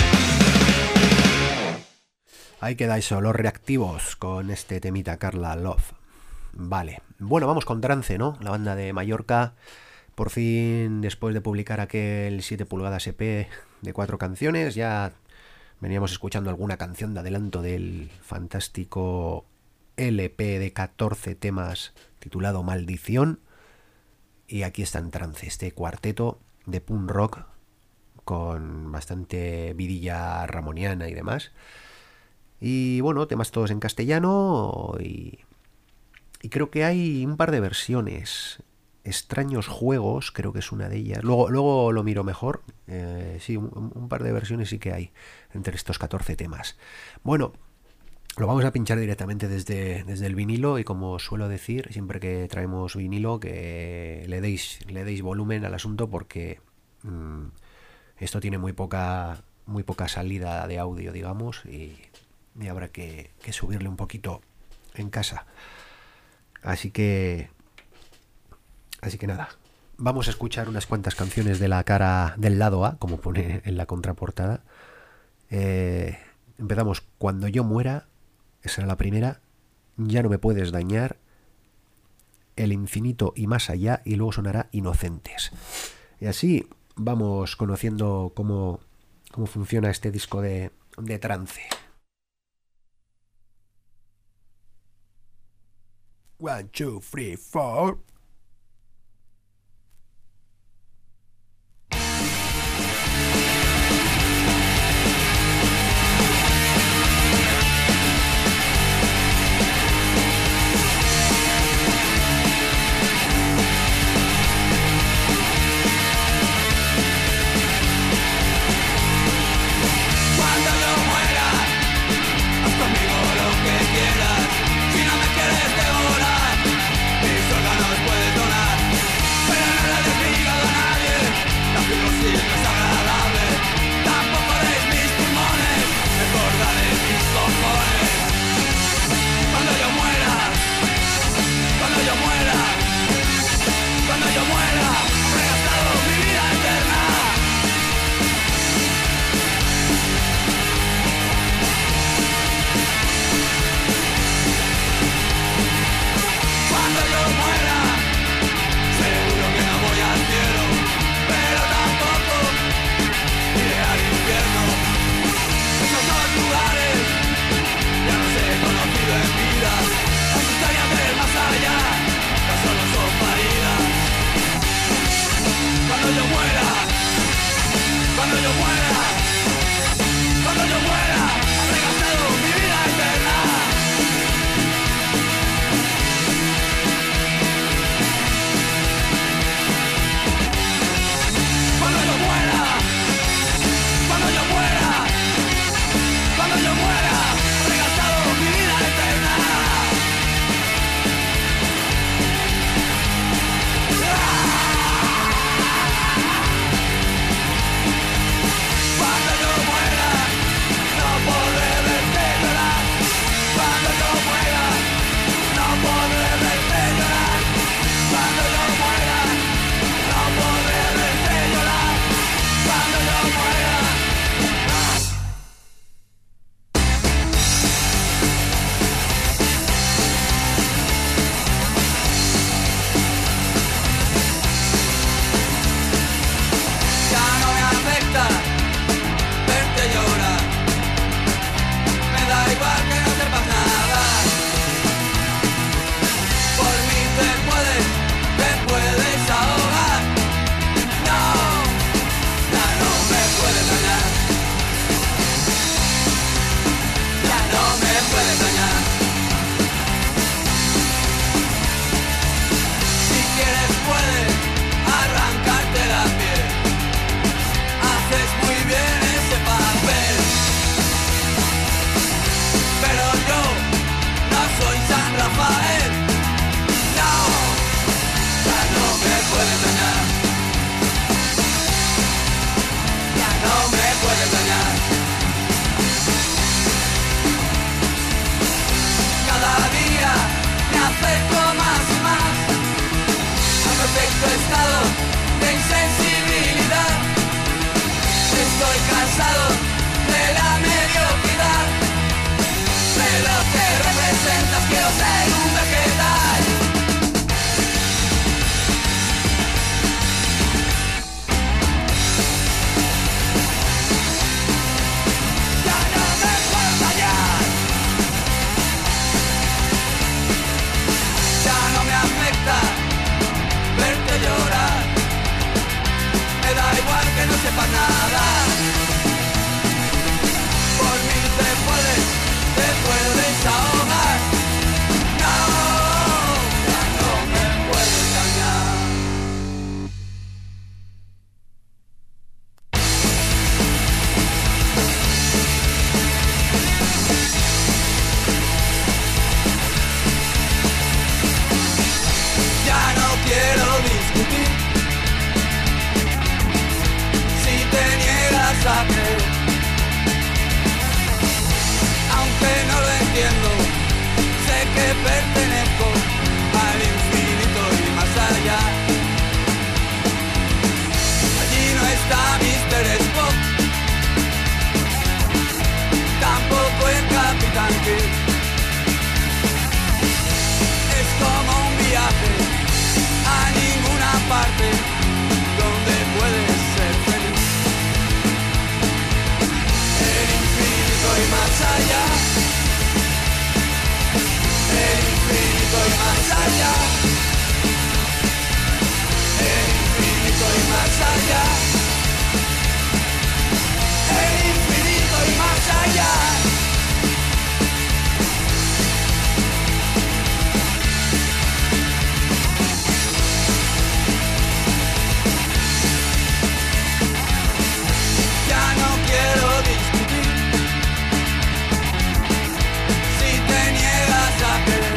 Ahí queda eso, los reactivos con este temita Carla Love. Vale, bueno, vamos con Trance, ¿no? La banda de Mallorca, por fin, después de publicar aquel siete pulgadas E P de cuatro canciones, ya veníamos escuchando alguna canción de adelanto del fantástico L P de catorce temas titulado Maldición. Y aquí está en Trance, este cuarteto de punk rock con bastante vidilla ramoniana y demás. Y bueno, temas todos en castellano y, y creo que hay un par de versiones. Extraños Juegos, creo que es una de ellas. Luego, luego lo miro mejor. Eh, sí, un, un par de versiones sí que hay entre estos catorce temas. Bueno, lo vamos a pinchar directamente desde, desde el vinilo y como suelo decir, siempre que traemos vinilo, que le deis, le deis volumen al asunto porque mmm, esto tiene muy poca, muy poca salida de audio, digamos, y, y habrá que, que subirle un poquito en casa. Así que... Así que nada, vamos a escuchar unas cuantas canciones de la cara del lado A, como pone en la contraportada. Eh, empezamos Cuando yo muera, esa era la primera, Ya no me puedes dañar, El infinito y más allá, y luego sonará Inocentes. Y así vamos conociendo cómo, cómo funciona este disco de, de trance. One, two, three, four... da igual que no sepas nada. Por mí te puedes, te puedes ahogar. No, ya no me puedes dañar. Ya no me puedes dañar. Si quieres puedes arrancarte la piel. Haces muy bien ese papel. Pero yo no soy San Rafael. No, ya no me puedes dañar. Ya no me puedes dañar. Cada día me acerco más y más al perfecto estado de insensibilidad. Estoy cansado de la mediocridad. De lo que representas quiero ser un vegetal. Ya no me puedo dañar. Ya no me afecta verte llorar. Me da igual que no sepas nada. Por mí te puedes, te puedes ahogar. No, ya no me puedes dañar. Ya no quiero discutir. Si te niegas a creer, aunque no lo entiendo, sé que pertenezco al infinito y más allá. Allí no está míster Spock, tampoco el Capitán Kirk. Es como un viaje a ninguna parte donde puedes ser feliz. El infinito y más allá. El infinito y más allá. El infinito y más allá. El infinito y más allá. Ya no quiero discutir. Si te niegas a creer,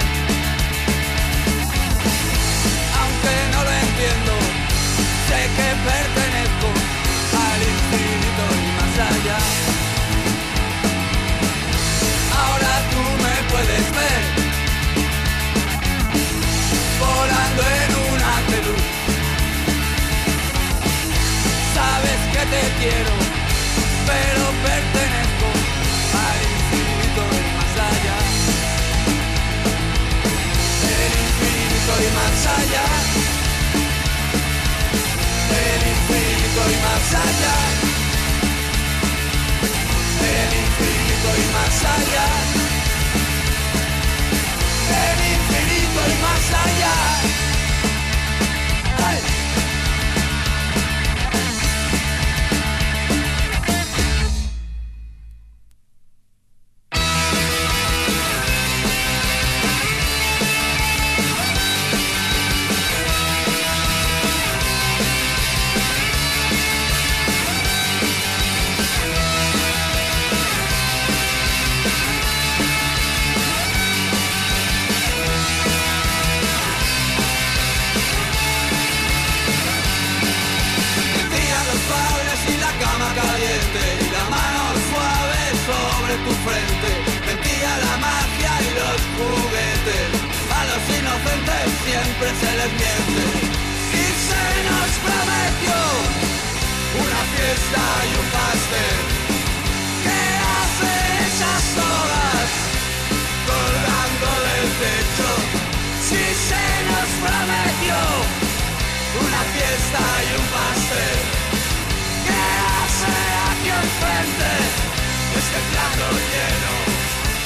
aunque no lo entiendo, sé que pertenezco al infinito y más allá. Ahora tú me puedes ver volando en un haz de luz. Sabes que te quiero, pero pertenezco al infinito y más allá. El infinito y más allá. El infinito y más allá. El infinito y más allá. El infinito y más allá. ¡Ay! Sentían los padres y la cama caliente y la mano suave sobre tu frente. Mentía la magia y los juguetes. A los inocentes siempre se les miente. Y se nos prometió una fiesta y un pastel. ¿Qué hace esas horas colgando del techo? Si se nos prometió una fiesta y un pastel. ¿Qué hace aquí enfrente este plato lleno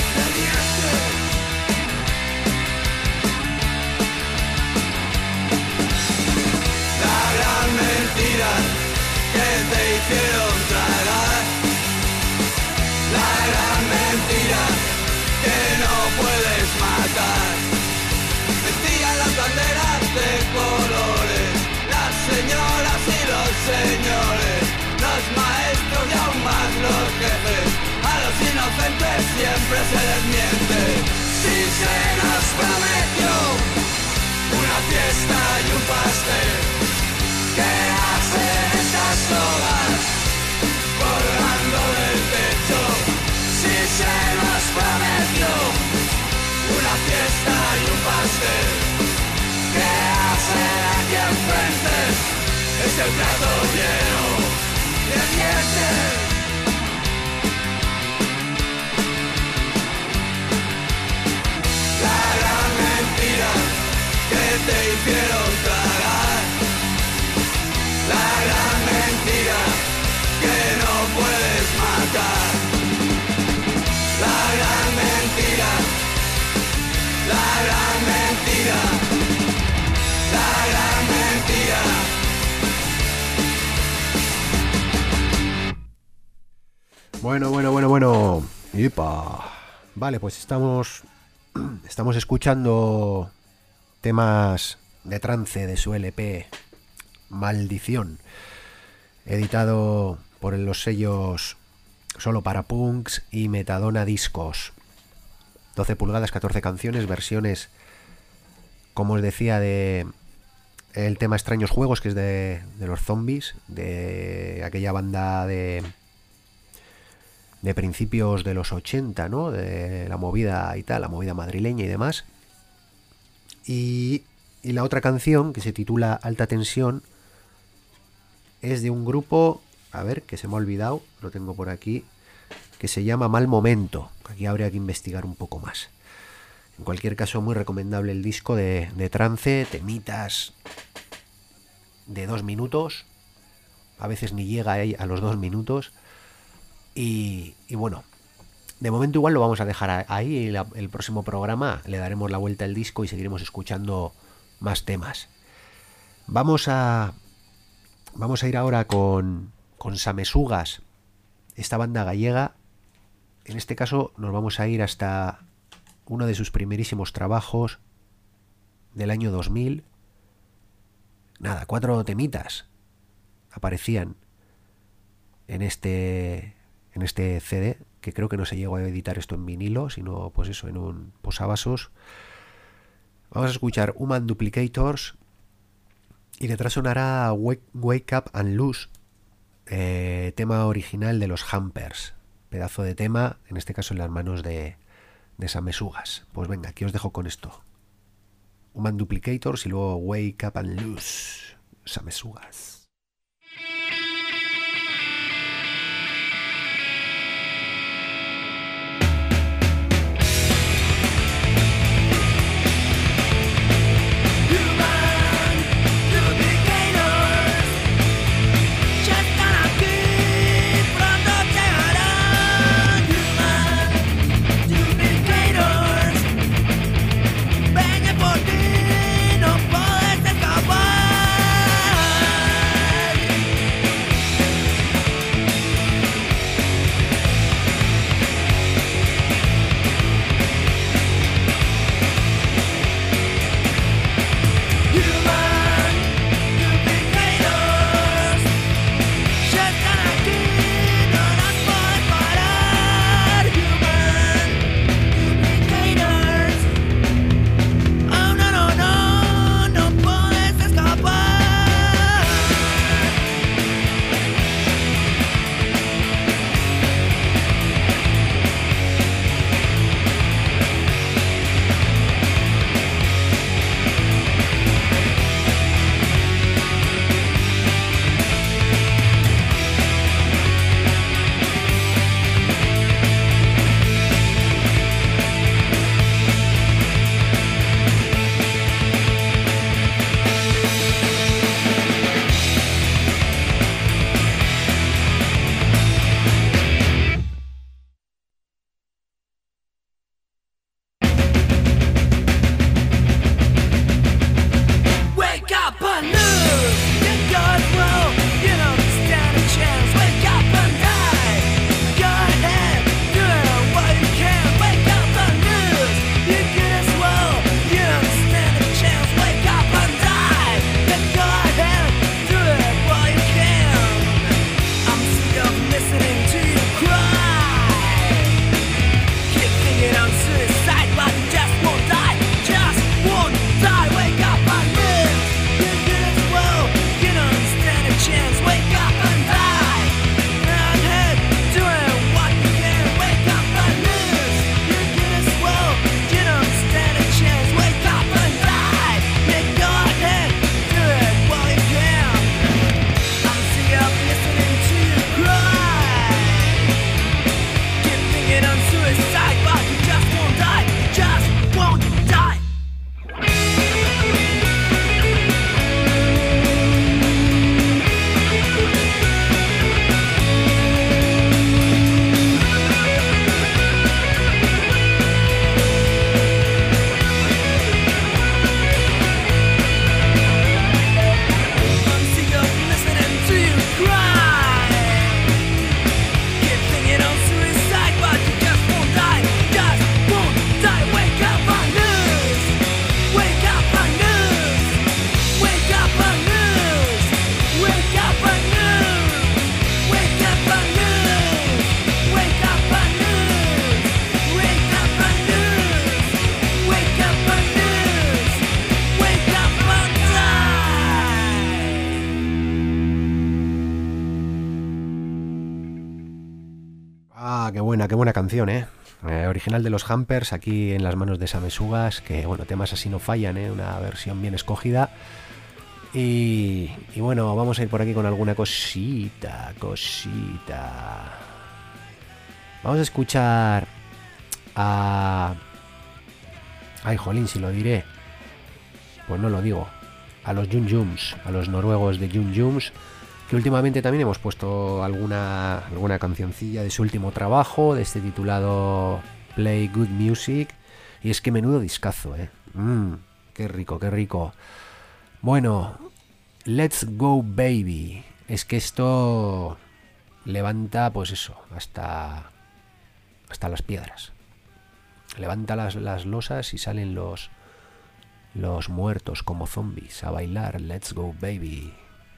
se desmiente. Si se nos prometió una fiesta y un pastel, ¿qué hacen estas sogas colgando del techo? Si se nos prometió una fiesta y un pastel, ¿qué hacen aquí enfrente? Es el plato lleno de dientes. La gran mentira que te hicieron tragar, la gran mentira que no puedes matar, la gran mentira, la gran mentira, la gran mentira. Bueno, bueno, bueno, bueno. ¡Yipa! Vale, pues estamos estamos escuchando temas de trance de su L P Maldición, editado por los sellos Solo para Punks y Metadona Discos. doce pulgadas, catorce canciones, versiones, como os decía, de el tema Extraños Juegos, que es de, de los Zombies, de aquella banda de de principios de los ochenta, ¿no? De la movida y tal, la movida madrileña y demás. Y, y la otra canción, que se titula Alta Tensión, es de un grupo, a ver, que se me ha olvidado, lo tengo por aquí, que se llama Mal Momento. Aquí habría que investigar un poco más. En cualquier caso, muy recomendable el disco de, de trance, temitas de dos minutos, a veces ni llega a los dos minutos. Y, y bueno, de momento igual lo vamos a dejar ahí, y la, el próximo programa le daremos la vuelta al disco y seguiremos escuchando más temas. Vamos a vamos a ir ahora con, con Samesugas, esta banda gallega. En este caso nos vamos a ir hasta uno de sus primerísimos trabajos del año dos mil. Nada, cuatro temitas aparecían en este en este C D, que creo que no se llegó a editar esto en vinilo, sino pues eso, en un posavasos. Vamos a escuchar Human Duplicators y detrás sonará Wake, Wake Up and Lose, eh, tema original de los Hampers, pedazo de tema, en este caso en las manos de, de Samesugas. Pues venga, aquí os dejo con esto. Human Duplicators y luego Wake Up and Lose, Samesugas. Por ti no puedes escapar. Ah, qué buena, qué buena canción, ¿eh? Eh, original de los Hampers, aquí en las manos de Samesugas, que bueno, temas así no fallan, ¿eh? Una versión bien escogida. Y, y bueno, vamos a ir por aquí con alguna cosita, cosita. Vamos a escuchar a... Ay, jolín, si lo diré. Pues no lo digo. A los Jum Jums, a los noruegos de Jum Jums, que últimamente también hemos puesto alguna, alguna cancioncilla de su último trabajo, de este titulado Play Good Music. Y es que menudo discazo, ¿eh? Mmm, qué rico, qué rico. Bueno, Let's Go Baby. Es que esto levanta, pues eso, hasta, hasta las piedras. Levanta las, las losas y salen los, los muertos como zombies a bailar. Let's Go Baby.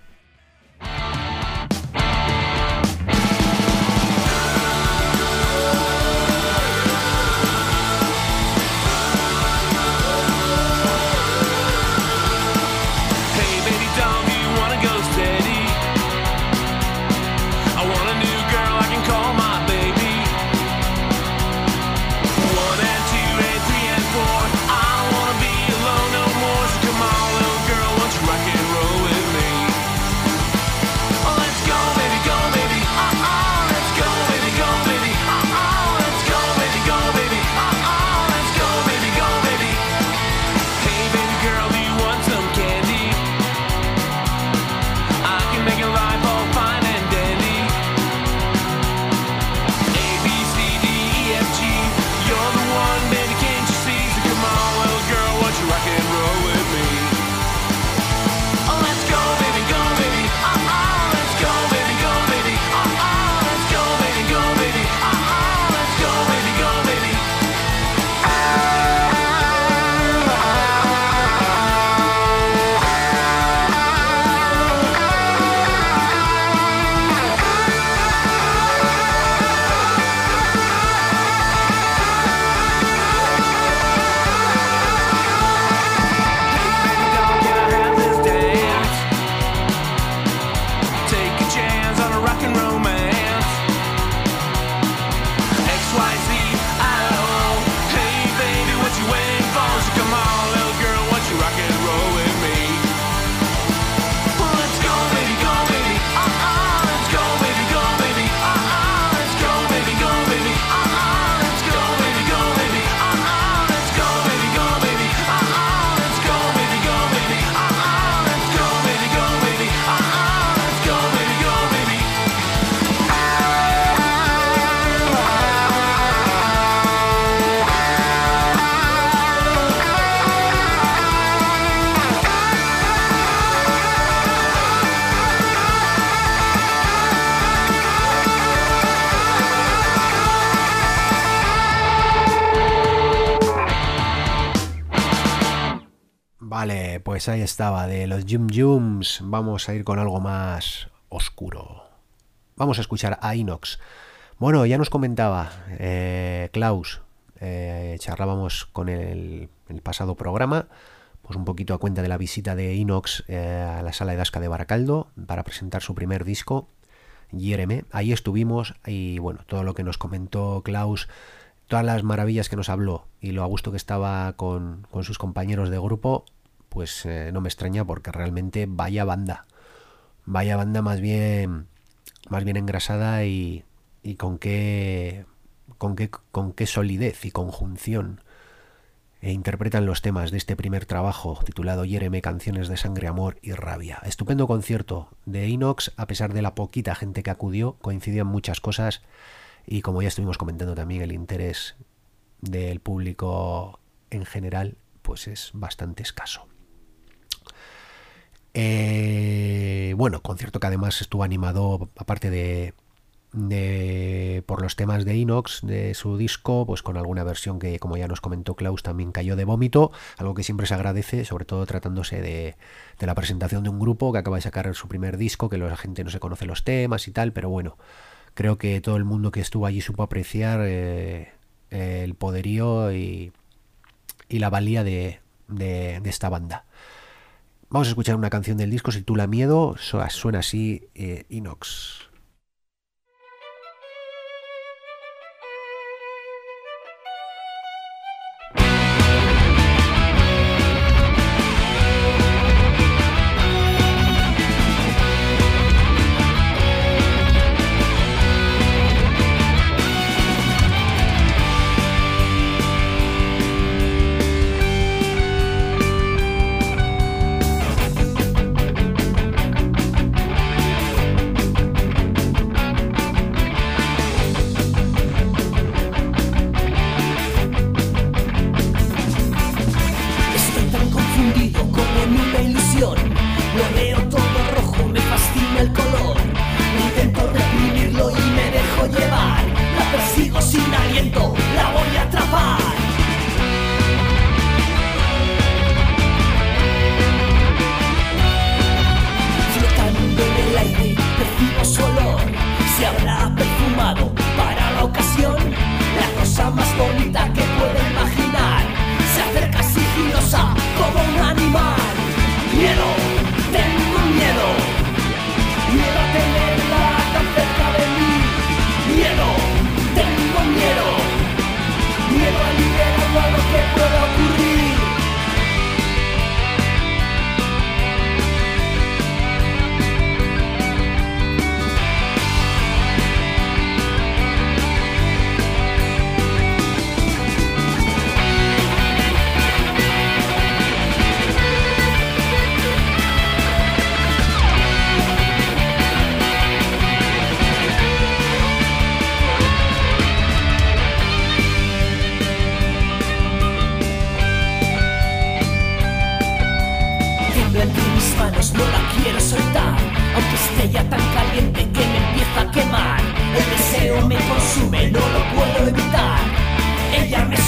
Vale, pues ahí estaba, de los Jum Jums. Vamos a ir con algo más oscuro. Vamos a escuchar a Inox. Bueno, ya nos comentaba eh, Klaus, eh, charlábamos con el, el pasado programa, pues un poquito a cuenta de la visita de Inox eh, a la Sala Edasca de Baracaldo para presentar su primer disco, Yéreme. Ahí estuvimos y bueno, todo lo que nos comentó Klaus, todas las maravillas que nos habló y lo a gusto que estaba con, con sus compañeros de grupo, pues eh, no me extraña, porque realmente vaya banda, vaya banda más bien, más bien engrasada y, y con qué, con qué, con qué solidez y conjunción e interpretan los temas de este primer trabajo titulado Yéreme, canciones de sangre, amor y rabia. Estupendo concierto de Inox, a pesar de la poquita gente que acudió, coincidían muchas cosas y, como ya estuvimos comentando también, el interés del público en general pues es bastante escaso. Eh, bueno, concierto que además estuvo animado, aparte de, de por los temas de Inox, de su disco, pues con alguna versión que, como ya nos comentó Klaus, también cayó de vómito, algo que siempre se agradece, sobre todo tratándose de, de la presentación de un grupo que acaba de sacar su primer disco, que la gente no se conoce los temas y tal, pero bueno, creo que todo el mundo que estuvo allí supo apreciar eh, el poderío y, y la valía de, de, de esta banda. Vamos a escuchar una canción del disco, se titula Miedo, suena así, eh, Inox.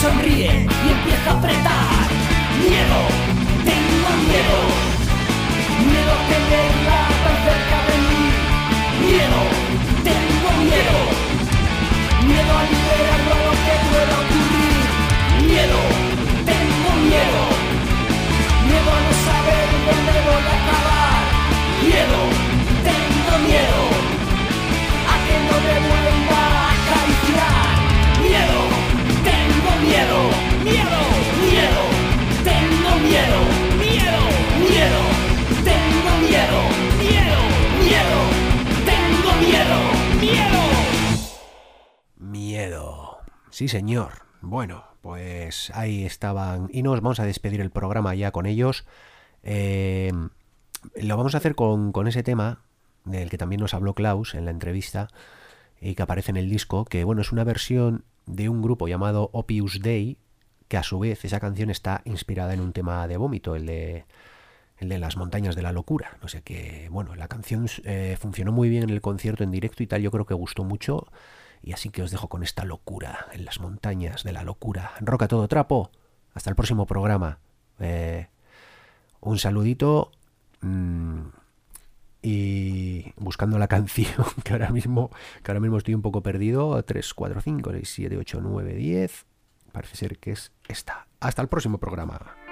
sonríe y empieza a apretar. Miedo, tengo miedo. Miedo a tenerla tan cerca de mí. Miedo, tengo miedo. Miedo a liberarlo a lo que pueda ocurrir. Miedo, tengo miedo. Miedo a no saber dónde voy a acabar. Miedo, tengo miedo. A que no me vuelva a acariciar. Miedo, tengo miedo. Miedo, miedo, tengo miedo. Miedo, miedo, tengo miedo. Miedo, miedo, tengo miedo. Miedo. Miedo. Sí, señor. Bueno, pues ahí estaban. Y nos vamos a despedir el programa ya con ellos. Eh, lo vamos a hacer con, con ese tema del que también nos habló Klaus en la entrevista y que aparece en el disco, que bueno, es una versión de un grupo llamado Opus Dei, que a su vez esa canción está inspirada en un tema de Vómito, el de el de Las Montañas de la Locura. No sé qué, bueno, la canción eh, funcionó muy bien en el concierto en directo y tal, yo creo que gustó mucho. Y así que os dejo con esta locura, en las montañas de la locura. Rock a todo trapo. Hasta el próximo programa. Eh, un saludito. Mmm, y buscando la canción, que ahora mismo, que ahora mismo estoy un poco perdido. tres, cuatro, cinco, seis, siete, ocho, nueve, diez. Parece ser que es esta. Hasta el próximo programa.